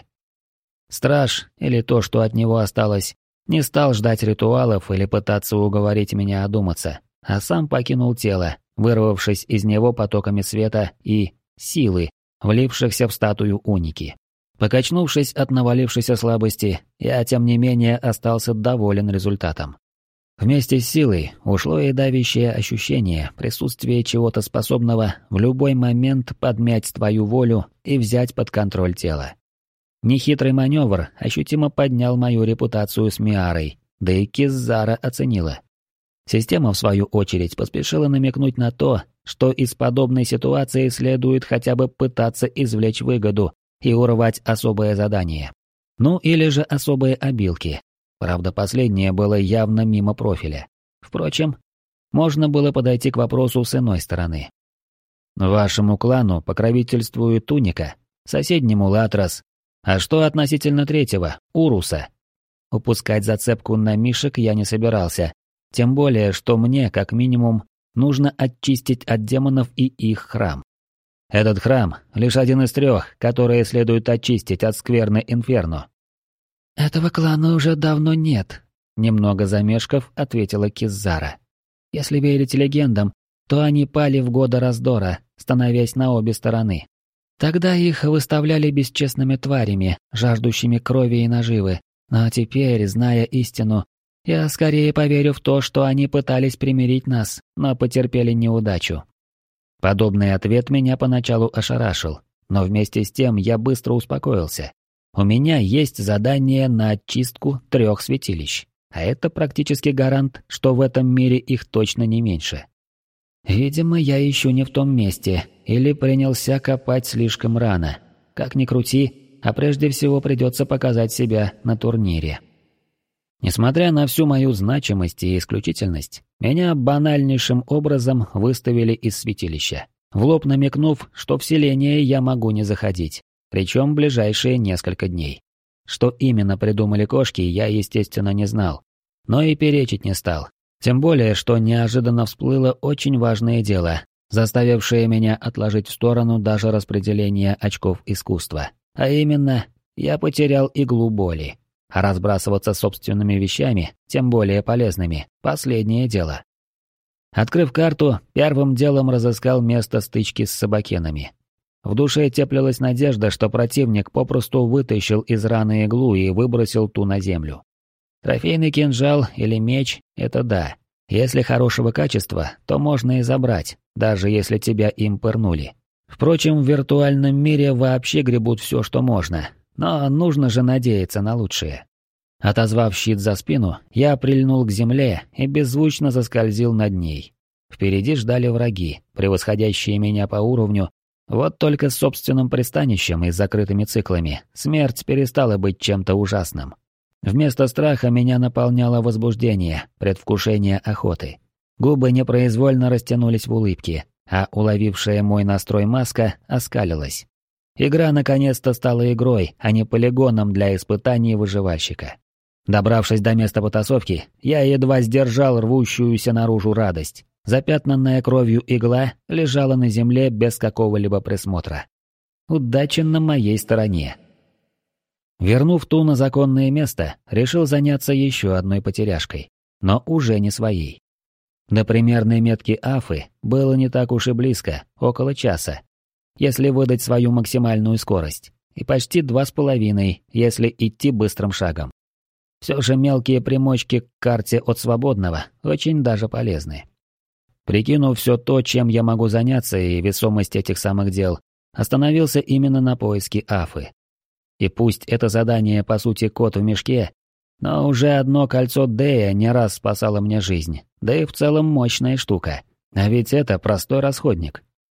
Страж, или то, что от него осталось, не стал ждать ритуалов или пытаться уговорить меня одуматься, а сам покинул тело, вырвавшись из него потоками света и силы, влившихся в статую уники. Покачнувшись от навалившейся слабости, я, тем не менее, остался доволен результатом. Вместе с силой ушло и давящее ощущение присутствия чего-то способного в любой момент подмять твою волю и взять под контроль тело. Нехитрый маневр ощутимо поднял мою репутацию с Миарой, да и Киззара оценила. Система, в свою очередь, поспешила намекнуть на то, что из подобной ситуации следует хотя бы пытаться извлечь выгоду и урвать особое задание. Ну или же особые обилки. Правда, последнее было явно мимо профиля. Впрочем, можно было подойти к вопросу с иной стороны. Вашему клану покровительствует Туника, соседнему Латрас. А что относительно третьего, Уруса? Упускать зацепку на Мишек я не собирался, тем более, что мне, как минимум, нужно очистить от демонов и их храм. Этот храм — лишь один из трех, которые следует очистить от скверны Инферно. «Этого клана уже давно нет», — немного замешкав, ответила Киззара. «Если верить легендам, то они пали в годы раздора, становясь на обе стороны. Тогда их выставляли бесчестными тварями, жаждущими крови и наживы, но теперь, зная истину, я скорее поверю в то, что они пытались примирить нас, но потерпели неудачу». Подобный ответ меня поначалу ошарашил, но вместе с тем я быстро успокоился. У меня есть задание на очистку трех святилищ, а это практически гарант, что в этом мире их точно не меньше. Видимо, я еще не в том месте, или принялся копать слишком рано. Как ни крути, а прежде всего придется показать себя на турнире. Несмотря на всю мою значимость и исключительность, меня банальнейшим образом выставили из святилища, в лоб намекнув, что в селение я могу не заходить. Причем ближайшие несколько дней. Что именно придумали кошки, я, естественно, не знал. Но и перечить не стал. Тем более, что неожиданно всплыло очень важное дело, заставившее меня отложить в сторону даже распределение очков искусства. А именно, я потерял иглу боли. А разбрасываться собственными вещами, тем более полезными, последнее дело. Открыв карту, первым делом разыскал место стычки с собакенами. В душе теплилась надежда, что противник попросту вытащил из раны иглу и выбросил ту на землю. Трофейный кинжал или меч — это да. Если хорошего качества, то можно и забрать, даже если тебя им пырнули. Впрочем, в виртуальном мире вообще гребут все, что можно, но нужно же надеяться на лучшее. Отозвав щит за спину, я прильнул к земле и беззвучно заскользил над ней. Впереди ждали враги, превосходящие меня по уровню. Вот только с собственным пристанищем и закрытыми циклами смерть перестала быть чем-то ужасным. Вместо страха меня наполняло возбуждение, предвкушение охоты. Губы непроизвольно растянулись в улыбке, а уловившая мой настрой маска оскалилась. Игра наконец-то стала игрой, а не полигоном для испытаний выживальщика. Добравшись до места потасовки, я едва сдержал рвущуюся наружу радость. Запятнанная кровью игла лежала на земле без какого-либо присмотра. Удача на моей стороне. Вернув ту на законное место, решил заняться еще одной потеряшкой, но уже не своей. До примерной метки Афы было не так уж и близко, около часа, если выдать свою максимальную скорость, и почти два с половиной, если идти быстрым шагом. Все же мелкие примочки к карте от свободного очень даже полезны. Прикинув все то, чем я могу заняться, и весомость этих самых дел, остановился именно на поиске Афы. И пусть это задание по сути кот в мешке, но уже одно кольцо Дея не раз спасало мне жизнь, да и в целом мощная штука. А ведь это простой расходник.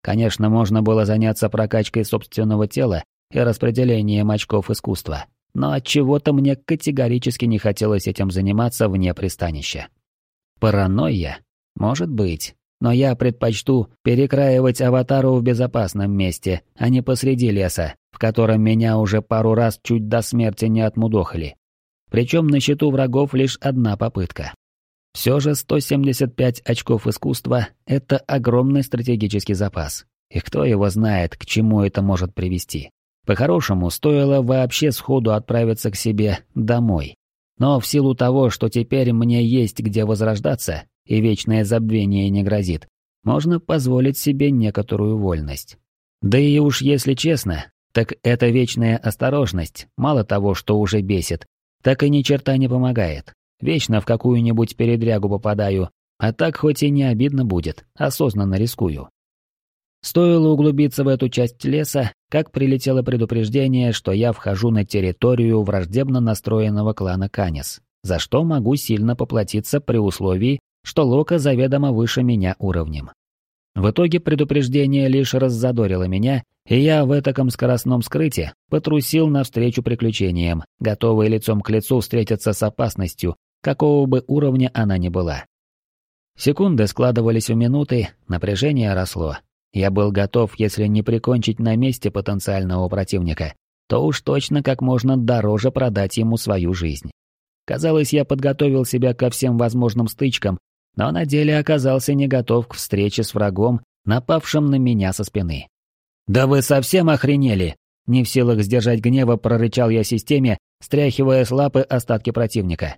Конечно, можно было заняться прокачкой собственного тела и распределением очков искусства, но от чего-то мне категорически не хотелось этим заниматься вне пристанища. Паранойя? Может быть, но я предпочту перекраивать аватару в безопасном месте, а не посреди леса, в котором меня уже пару раз чуть до смерти не отмудохали. Причем на счету врагов лишь одна попытка. Все же сто семьдесят пять очков искусства – это огромный стратегический запас. И кто его знает, к чему это может привести. По-хорошему, стоило вообще сходу отправиться к себе домой. Но в силу того, что теперь мне есть где возрождаться, и вечное забвение не грозит, можно позволить себе некоторую вольность. Да и уж если честно, так эта вечная осторожность мало того, что уже бесит, так и ни черта не помогает. Вечно в какую-нибудь передрягу попадаю, а так хоть и не обидно будет, осознанно рискую. Стоило углубиться в эту часть леса, как прилетело предупреждение, что я вхожу на территорию враждебно настроенного клана Канис, за что могу сильно поплатиться при условии, что Лока заведомо выше меня уровнем. В итоге предупреждение лишь раззадорило меня, и я в этаком скоростном скрытии потрусил навстречу приключениям, готовый лицом к лицу встретиться с опасностью, какого бы уровня она ни была. Секунды складывались в минуты, напряжение росло. Я был готов, если не прикончить на месте потенциального противника, то уж точно как можно дороже продать ему свою жизнь. Казалось, я подготовил себя ко всем возможным стычкам, но на деле оказался не готов к встрече с врагом, напавшим на меня со спины. «Да вы совсем охренели!» Не в силах сдержать гнева, прорычал я системе, стряхивая с лапы остатки противника.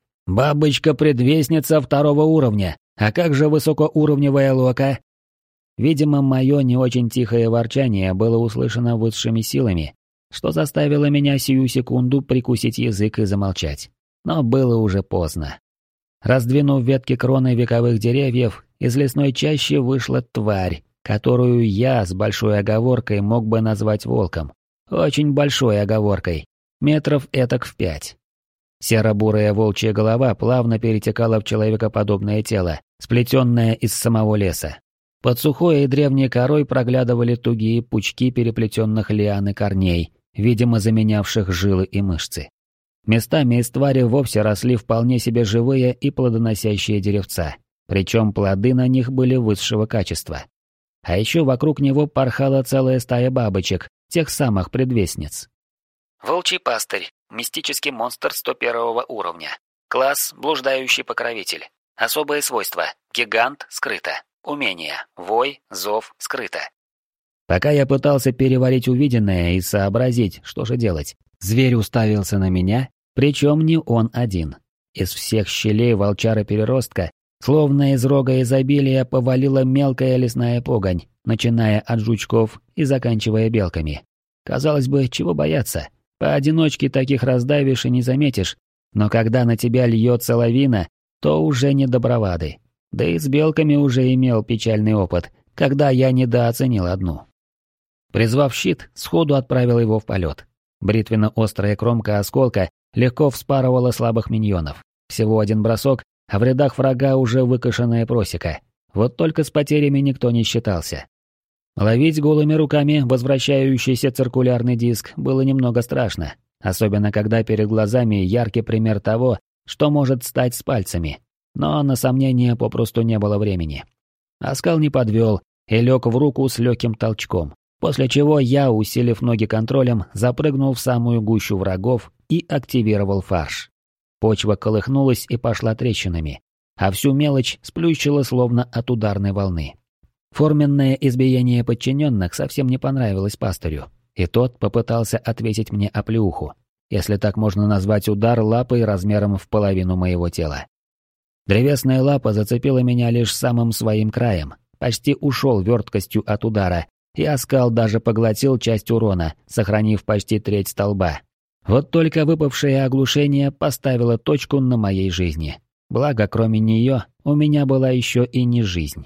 «Бабочка-предвестница второго уровня! А как же высокоуровневая Лока?» Видимо, мое не очень тихое ворчание было услышано высшими силами, что заставило меня сию секунду прикусить язык и замолчать. Но было уже поздно. Раздвинув ветки кроны вековых деревьев, из лесной чащи вышла тварь, которую я с большой оговоркой мог бы назвать волком. Очень большой оговоркой. Метров этак в пять. Серо-бурая волчья голова плавно перетекала в человекоподобное тело, сплетенное из самого леса. Под сухой и древней корой проглядывали тугие пучки переплетенных лиан и корней, видимо заменявших жилы и мышцы. Местами из твари вовсе росли вполне себе живые и плодоносящие деревца, причем плоды на них были высшего качества. А еще вокруг него порхала целая стая бабочек, тех самых предвестниц. Волчий пастырь, мистический монстр сто первого уровня. Класс блуждающий покровитель. Особые свойства: гигант, скрыто. Умение: вой, зов, скрыто. Пока я пытался переварить увиденное и сообразить, что же делать, зверь уставился на меня, причем не он один. Из всех щелей волчара-переростка, словно из рога изобилия, повалила мелкая лесная погонь, начиная от жучков и заканчивая белками. Казалось бы, чего бояться? Поодиночке таких раздавишь и не заметишь, но когда на тебя льется лавина, то уже не до бравады. Да и с белками уже имел печальный опыт, когда я недооценил одну. Призвав щит, сходу отправил его в полет. Бритвенно-острая кромка осколка легко вспарывала слабых миньонов. Всего один бросок, а в рядах врага уже выкошенная просека. Вот только с потерями никто не считался. Ловить голыми руками возвращающийся циркулярный диск было немного страшно, особенно когда перед глазами яркий пример того, что может стать с пальцами. Но на сомнения попросту не было времени. Оскал не подвел и лег в руку с легким толчком, после чего я, усилив ноги контролем, запрыгнул в самую гущу врагов и активировал фарш. Почва колыхнулась и пошла трещинами, а всю мелочь сплющила словно от ударной волны. Форменное избиение подчиненных совсем не понравилось пастырю, и тот попытался ответить мне оплеуху, если так можно назвать удар лапой размером в половину моего тела. Древесная лапа зацепила меня лишь самым своим краем, почти ушел верткостью от удара, и оскал даже поглотил часть урона, сохранив почти треть столба. Вот только выпавшее оглушение поставило точку на моей жизни. Благо, кроме нее, у меня была еще и не жизнь.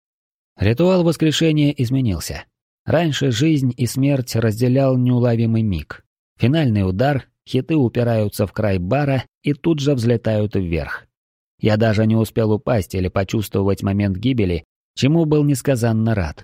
Ритуал воскрешения изменился. Раньше жизнь и смерть разделял неуловимый миг. Финальный удар, хиты упираются в край бара и тут же взлетают вверх. Я даже не успел упасть или почувствовать момент гибели, чему был несказанно рад.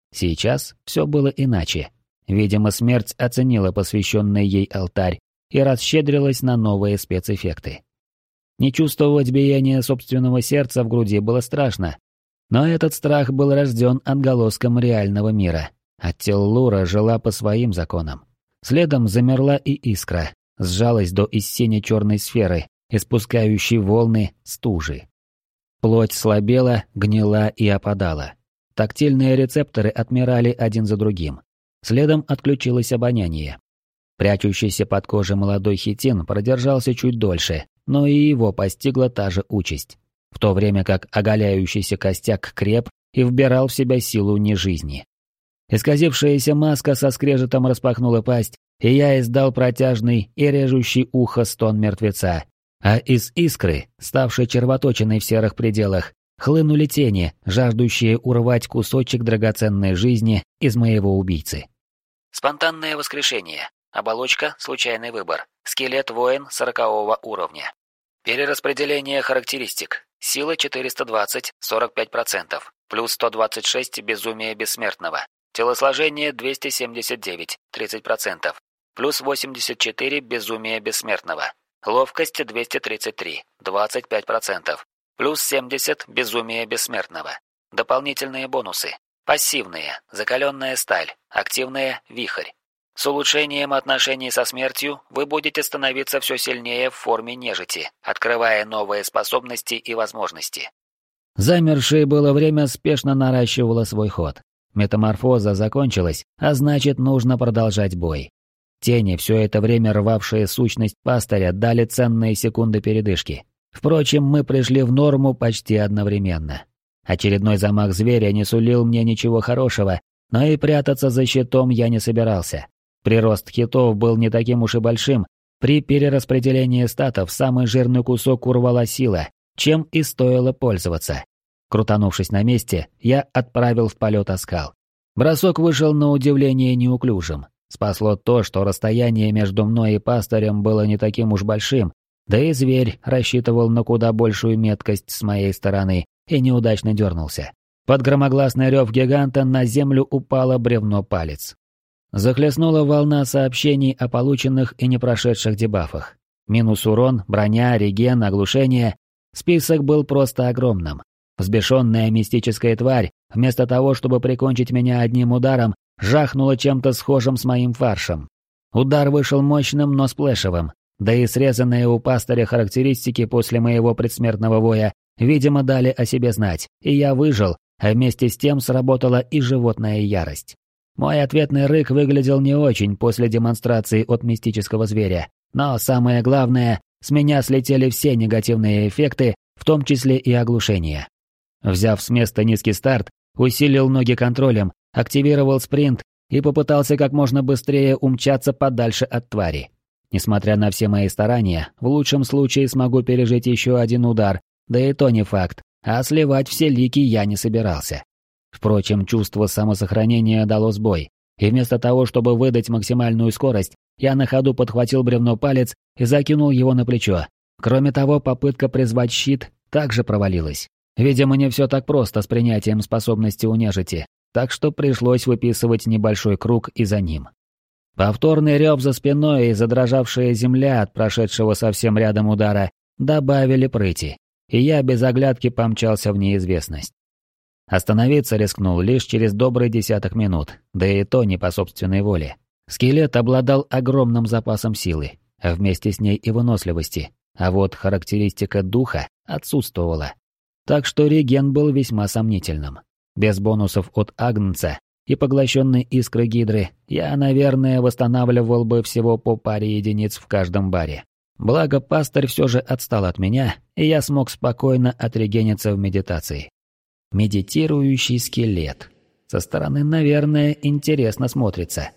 Сейчас все было иначе. Видимо, смерть оценила посвященный ей алтарь и расщедрилась на новые спецэффекты. Не чувствовать биения собственного сердца в груди было страшно, но этот страх был рожден отголоском реального мира. А Теллура жила по своим законам. Следом замерла и искра, сжалась до из сине-черной сферы, испускающей волны стужи. Плоть слабела, гнила и опадала. Тактильные рецепторы отмирали один за другим. Следом отключилось обоняние. Прячущийся под кожей молодой хитин продержался чуть дольше, но и его постигла та же участь. В то время как оголяющийся костяк креп и вбирал в себя силу нежизни. Исказившаяся маска со скрежетом распахнула пасть, и я издал протяжный и режущий ухо стон мертвеца. А из искры, ставшей червоточиной в серых пределах, хлынули тени, жаждущие урвать кусочек драгоценной жизни из моего убийцы. Спонтанное воскрешение. Оболочка – случайный выбор. Скелет-воин сорокового уровня. Перераспределение характеристик. Сила четыреста двадцать, сорок пять процентов. Плюс сто двадцать шесть безумие бессмертного. Телосложение двести семьдесят девять, тридцать процентов. Плюс восемьдесят четыре безумие бессмертного. Ловкость двести тридцать три, двадцать пять процентов. Плюс семьдесят безумие бессмертного. Дополнительные бонусы. Пассивные. Закаленная сталь. Активные. Вихрь. С улучшением отношений со смертью вы будете становиться все сильнее в форме нежити, открывая новые способности и возможности. Замершее было время спешно наращивало свой ход. Метаморфоза закончилась, а значит, нужно продолжать бой. Тени, все это время рвавшие сущность пастыря, дали ценные секунды передышки. Впрочем, мы пришли в норму почти одновременно. Очередной замах зверя не сулил мне ничего хорошего, но и прятаться за щитом я не собирался. Прирост хитов был не таким уж и большим. При перераспределении статов самый жирный кусок урвала сила, чем и стоило пользоваться. Крутанувшись на месте, я отправил в полет оскал. Бросок вышел на удивление неуклюжим. Спасло то, что расстояние между мной и пастырем было не таким уж большим, да и зверь рассчитывал на куда большую меткость с моей стороны и неудачно дернулся. Под громогласный рев гиганта на землю упало бревно палец. Захлестнула волна сообщений о полученных и не прошедших дебафах. Минус урон, броня, реген, оглушение. Список был просто огромным. Взбешенная мистическая тварь, вместо того, чтобы прикончить меня одним ударом, жахнула чем-то схожим с моим фаршем. Удар вышел мощным, но сплэшевым, да и срезанные у пастыря характеристики после моего предсмертного воя, видимо, дали о себе знать, и я выжил, а вместе с тем сработала и животная ярость. Мой ответный рык выглядел не очень после демонстрации от мистического зверя, но самое главное, с меня слетели все негативные эффекты, в том числе и оглушение. Взяв с места низкий старт, усилил ноги контролем, активировал спринт и попытался как можно быстрее умчаться подальше от твари. Несмотря на все мои старания, в лучшем случае смогу пережить еще один удар, да и то не факт, а сливать все лики я не собирался. Впрочем, чувство самосохранения дало сбой, и вместо того, чтобы выдать максимальную скорость, я на ходу подхватил бревно палец и закинул его на плечо. Кроме того, попытка призвать щит также провалилась. Видимо, не все так просто с принятием способности у нежити, так что пришлось выписывать небольшой круг и за ним. Повторный рев за спиной и задрожавшая земля от прошедшего совсем рядом удара добавили прыти, и я без оглядки помчался в неизвестность. Остановиться рискнул лишь через добрый десяток минут, да и то не по собственной воле. Скелет обладал огромным запасом силы, а вместе с ней и выносливости, а вот характеристика духа отсутствовала. Так что реген был весьма сомнительным. Без бонусов от Агнца и поглощенной искры гидры я, наверное, восстанавливал бы всего по паре единиц в каждом баре. Благо пастырь все же отстал от меня, и я смог спокойно отрегениться в медитации. Медитирующий скелет. Со стороны, наверное, интересно смотрится.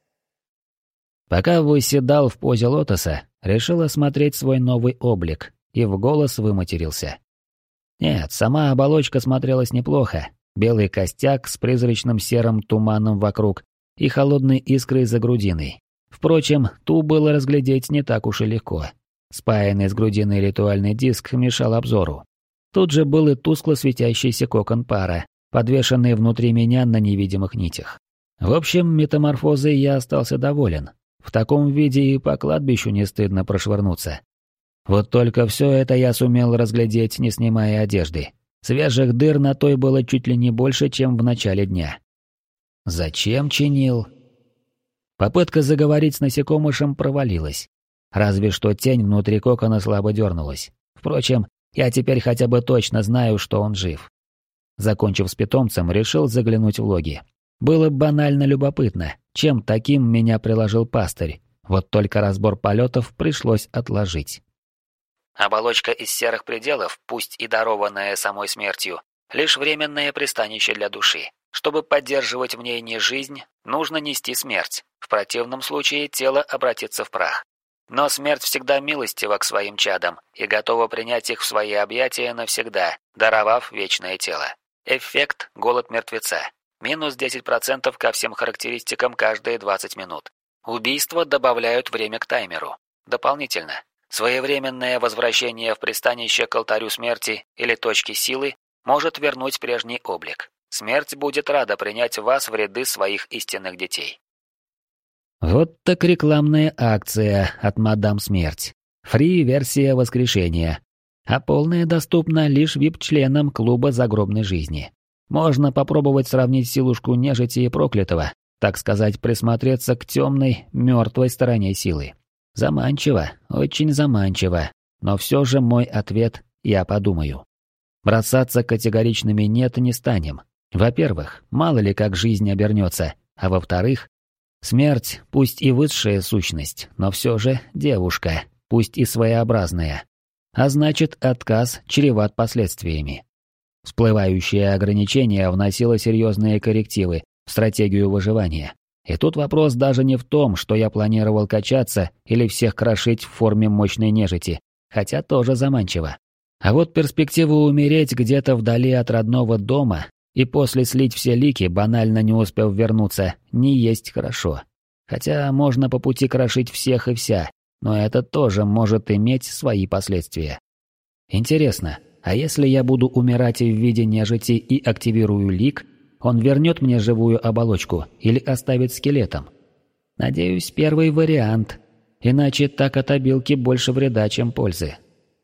Пока выседал в позе лотоса, решил осмотреть свой новый облик и в голос выматерился. Нет, сама оболочка смотрелась неплохо. Белый костяк с призрачным серым туманом вокруг и холодной искрой за грудиной. Впрочем, ту было разглядеть не так уж и легко. Спаянный с грудиной ритуальный диск мешал обзору. Тут же был и тускло светящийся кокон пара, подвешенный внутри меня на невидимых нитях. В общем, метаморфозой я остался доволен. В таком виде и по кладбищу не стыдно прошвырнуться. Вот только все это я сумел разглядеть, не снимая одежды. Свежих дыр на той было чуть ли не больше, чем в начале дня. Зачем чинил? Попытка заговорить с насекомышем провалилась. Разве что тень внутри кокона слабо дернулась. Впрочем, я теперь хотя бы точно знаю, что он жив. Закончив с питомцем, решил заглянуть в логи. Было банально любопытно, чем таким меня приложил пастырь. Вот только разбор полетов пришлось отложить. Оболочка из серых пределов, пусть и дарованная самой смертью, лишь временное пристанище для души. Чтобы поддерживать в ней не жизнь, нужно нести смерть. В противном случае тело обратится в прах. Но смерть всегда милостива к своим чадам и готова принять их в свои объятия навсегда, даровав вечное тело. Эффект «Голод мертвеца». Минус десять процентов ко всем характеристикам каждые двадцать минут. Убийства добавляют время к таймеру. Дополнительно. Своевременное возвращение в пристанище к алтарю смерти или точке силы может вернуть прежний облик. Смерть будет рада принять вас в ряды своих истинных детей. Вот так рекламная акция от мадам Смерть. Фри-версия воскрешения. А полная доступна лишь вип-членам клуба загробной жизни. Можно попробовать сравнить силушку нежити и проклятого, так сказать, присмотреться к темной, мертвой стороне силы. Заманчиво, очень заманчиво, но все же мой ответ «я подумаю». Бросаться категоричными «нет» не станем. Во-первых, мало ли как жизнь обернется, а во-вторых, смерть, пусть и высшая сущность, но все же девушка, пусть и своеобразная. А значит, отказ чреват последствиями. Всплывающее ограничение вносило серьезные коррективы в стратегию выживания. И тут вопрос даже не в том, что я планировал качаться или всех крошить в форме мощной нежити, хотя тоже заманчиво. А вот перспектива умереть где-то вдали от родного дома и после слить все лики, банально не успев вернуться, не есть хорошо. Хотя можно по пути крошить всех и вся, но это тоже может иметь свои последствия. Интересно, а если я буду умирать в виде нежити и активирую лик, он вернет мне живую оболочку или оставит скелетом? Надеюсь, первый вариант, иначе так от обилки больше вреда, чем пользы.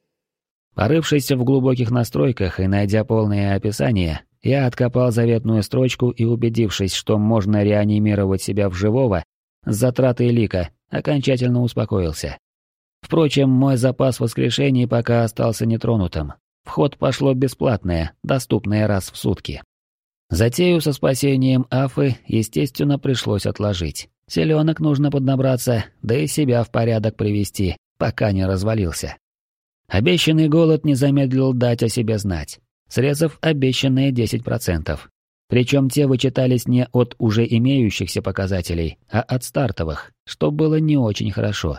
Порывшись в глубоких настройках и найдя полное описание, я откопал заветную строчку и, убедившись, что можно реанимировать себя в живого с затратой лика, окончательно успокоился. Впрочем, мой запас воскрешений пока остался нетронутым. В ход пошло бесплатное, доступное раз в сутки. Затею со спасением Афы, естественно, пришлось отложить. Селенок нужно поднабраться, да и себя в порядок привести, пока не развалился. Обещанный голод не замедлил дать о себе знать, срезав обещанные десять процентов. Причем те вычитались не от уже имеющихся показателей, а от стартовых, что было не очень хорошо.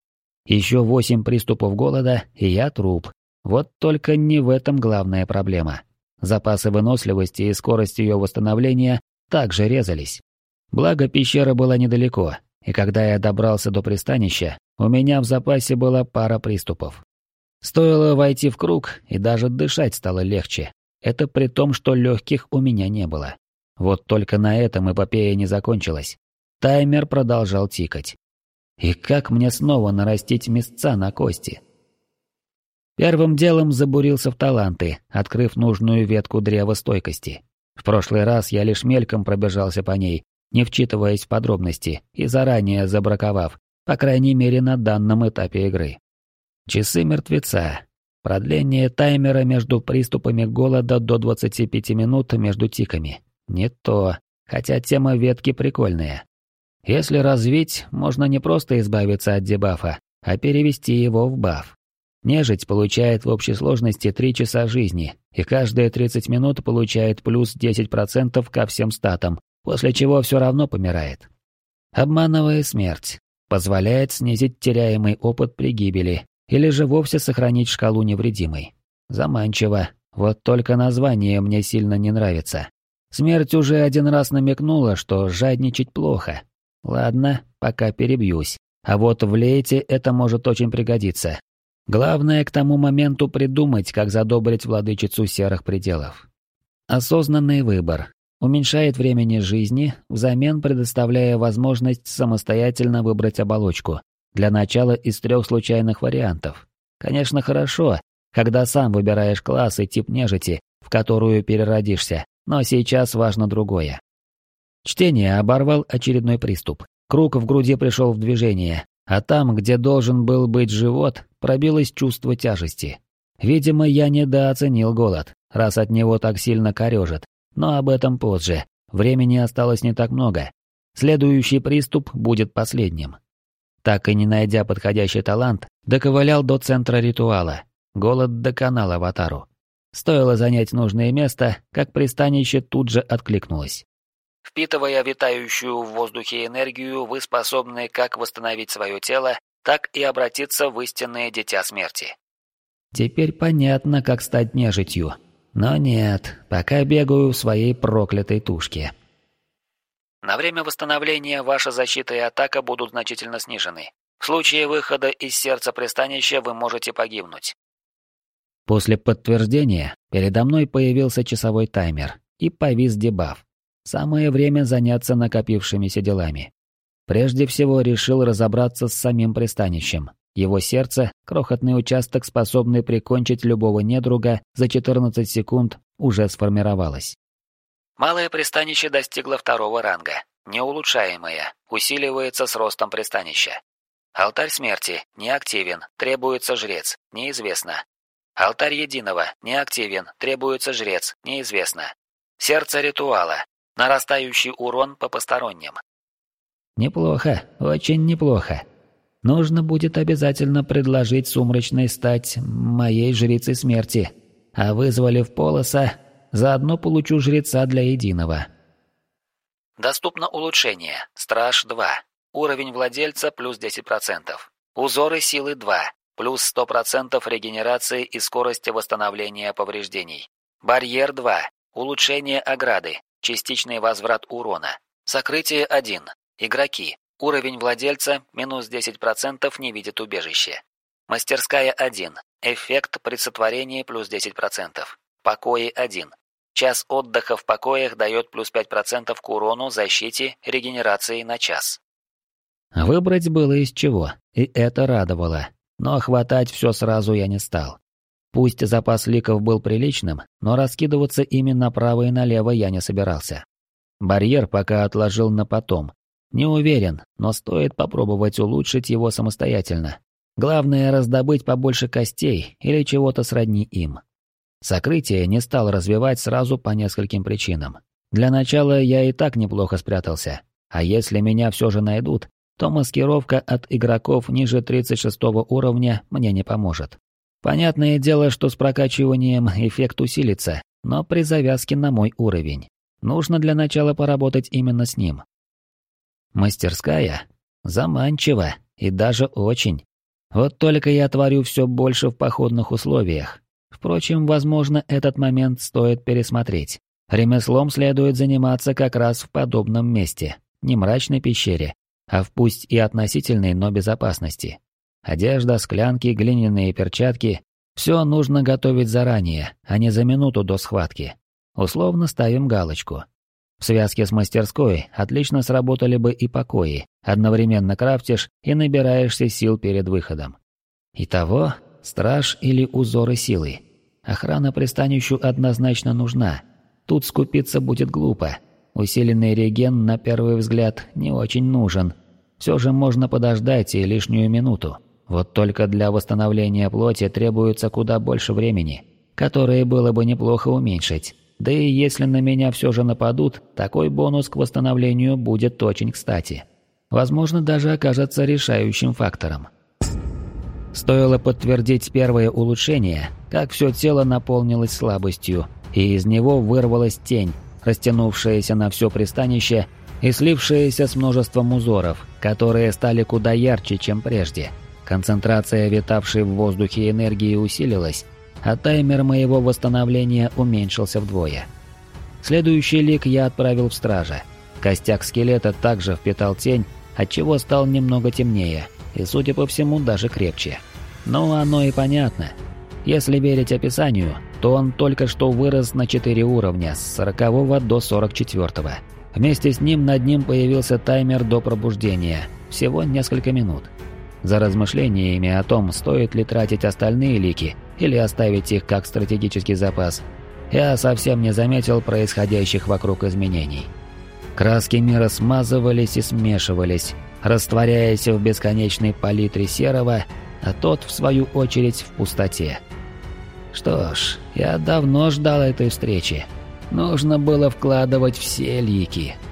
Еще восемь приступов голода, и я труп. Вот только не в этом главная проблема. Запасы выносливости и скорость ее восстановления также резались. Благо пещера была недалеко, и когда я добрался до пристанища, у меня в запасе была пара приступов. Стоило войти в круг, и даже дышать стало легче. Это при том, что легких у меня не было. Вот только на этом эпопея не закончилась. Таймер продолжал тикать. И как мне снова нарастить мясца на кости? Первым делом забурился в таланты, открыв нужную ветку древа стойкости. В прошлый раз я лишь мельком пробежался по ней, не вчитываясь в подробности и заранее забраковав, по крайней мере на данном этапе игры. Часы мертвеца. Продление таймера между приступами голода до двадцати пяти минут между тиками. Не то, хотя тема ветки прикольная. Если развить, можно не просто избавиться от дебафа, а перевести его в баф. Нежить получает в общей сложности три часа жизни, и каждые тридцать минут получает плюс десять процентов ко всем статам, после чего все равно помирает. Обмановая смерть позволяет снизить теряемый опыт при гибели, или же вовсе сохранить шкалу невредимой. Заманчиво, вот только название мне сильно не нравится. Смерть уже один раз намекнула, что жадничать плохо. Ладно, пока перебьюсь, а вот в лейте это может очень пригодиться. Главное к тому моменту придумать, как задобрить владычицу серых пределов. Осознанный выбор. Уменьшает времени жизни, взамен предоставляя возможность самостоятельно выбрать оболочку. Для начала из трех случайных вариантов. Конечно, хорошо, когда сам выбираешь класс и тип нежити, в которую переродишься, но сейчас важно другое. Чтение оборвал очередной приступ. Круг в груди пришел в движение, а там, где должен был быть живот, пробилось чувство тяжести. Видимо, я недооценил голод, раз от него так сильно корежит, но об этом позже, времени осталось не так много. Следующий приступ будет последним. Так и не найдя подходящий талант, доковылял до центра ритуала. Голод доконал аватару. Стоило занять нужное место, как пристанище тут же откликнулось. Впитывая витающую в воздухе энергию, вы способны как восстановить свое тело, так и обратиться в истинное дитя смерти. Теперь понятно, как стать нежитью. Но нет, пока бегаю в своей проклятой тушке. На время восстановления ваша защита и атака будут значительно снижены. В случае выхода из сердца пристанища вы можете погибнуть. После подтверждения передо мной появился часовой таймер и повис дебаф. Самое время заняться накопившимися делами. Прежде всего решил разобраться с самим пристанищем. Его сердце, крохотный участок, способный прикончить любого недруга за четырнадцать секунд, уже сформировалось. Малое пристанище достигло второго ранга. Неулучшаемое. Усиливается с ростом пристанища. Алтарь смерти. Неактивен. Требуется жрец. Неизвестно. Алтарь единого. Неактивен. Требуется жрец. Неизвестно. Сердце ритуала. Нарастающий урон по посторонним. Неплохо. Очень неплохо. Нужно будет обязательно предложить Сумрачной стать моей жрицей смерти. А вызволив Полоса, заодно получу жреца для единого. Доступно улучшение. Страж два. Уровень владельца плюс десять процентов. Узоры силы два. Плюс сто процентов регенерации и скорости восстановления повреждений. Барьер два. Улучшение ограды. Частичный возврат урона. Сокрытие один. Игроки. Уровень владельца минус десять процентов не видит убежище. Мастерская один. Эффект при сотворении плюс десять процентов. Покои один. Час отдыха в покоях дает плюс пять процентов к урону, защите, регенерации на час. Выбрать было из чего, и это радовало. Но хватать все сразу я не стал. Пусть запас ликов был приличным, но раскидываться ими направо и налево я не собирался. Барьер пока отложил на потом. Не уверен, но стоит попробовать улучшить его самостоятельно. Главное раздобыть побольше костей или чего-то сродни им. Сокрытие не стал развивать сразу по нескольким причинам. Для начала я и так неплохо спрятался, а если меня все же найдут, то маскировка от игроков ниже тридцать шестого уровня мне не поможет. Понятное дело, что с прокачиванием эффект усилится, но при завязке на мой уровень. Нужно для начала поработать именно с ним. Мастерская? Заманчиво, и даже очень. Вот только я творю все больше в походных условиях. Впрочем, возможно, этот момент стоит пересмотреть. Ремеслом следует заниматься как раз в подобном месте, не мрачной пещере, а в пусть и относительной, но безопасности. Одежда, склянки, глиняные перчатки – все нужно готовить заранее, а не за минуту до схватки. Условно ставим галочку. В связке с мастерской отлично сработали бы и покои, одновременно крафтишь и набираешься сил перед выходом. Итого, страж или узоры силы. Охрана пристанищу однозначно нужна. Тут скупиться будет глупо. Усиленный реген, на первый взгляд, не очень нужен. Все же можно подождать и лишнюю минуту. Вот только для восстановления плоти требуется куда больше времени, которое было бы неплохо уменьшить. Да и если на меня все же нападут, такой бонус к восстановлению будет очень кстати. Возможно, даже окажется решающим фактором. Стоило подтвердить первое улучшение, как все тело наполнилось слабостью, и из него вырвалась тень, растянувшаяся на все пристанище и слившаяся с множеством узоров, которые стали куда ярче, чем прежде. Концентрация витавшей в воздухе энергии усилилась, а таймер моего восстановления уменьшился вдвое. Следующий лик я отправил в стража. Костяк скелета также впитал тень, отчего стал немного темнее и, судя по всему, даже крепче. Ну, оно и понятно. Если верить описанию, то он только что вырос на четыре уровня, с сорокового до сорок четвёртого. Вместе с ним над ним появился таймер до пробуждения, всего несколько минут. За размышлениями о том, стоит ли тратить остальные лики или оставить их как стратегический запас, я совсем не заметил происходящих вокруг изменений. Краски мира смазывались и смешивались, растворяясь в бесконечной палитре серого, а тот, в свою очередь, в пустоте. Что ж, я давно ждал этой встречи. Нужно было вкладывать все лики.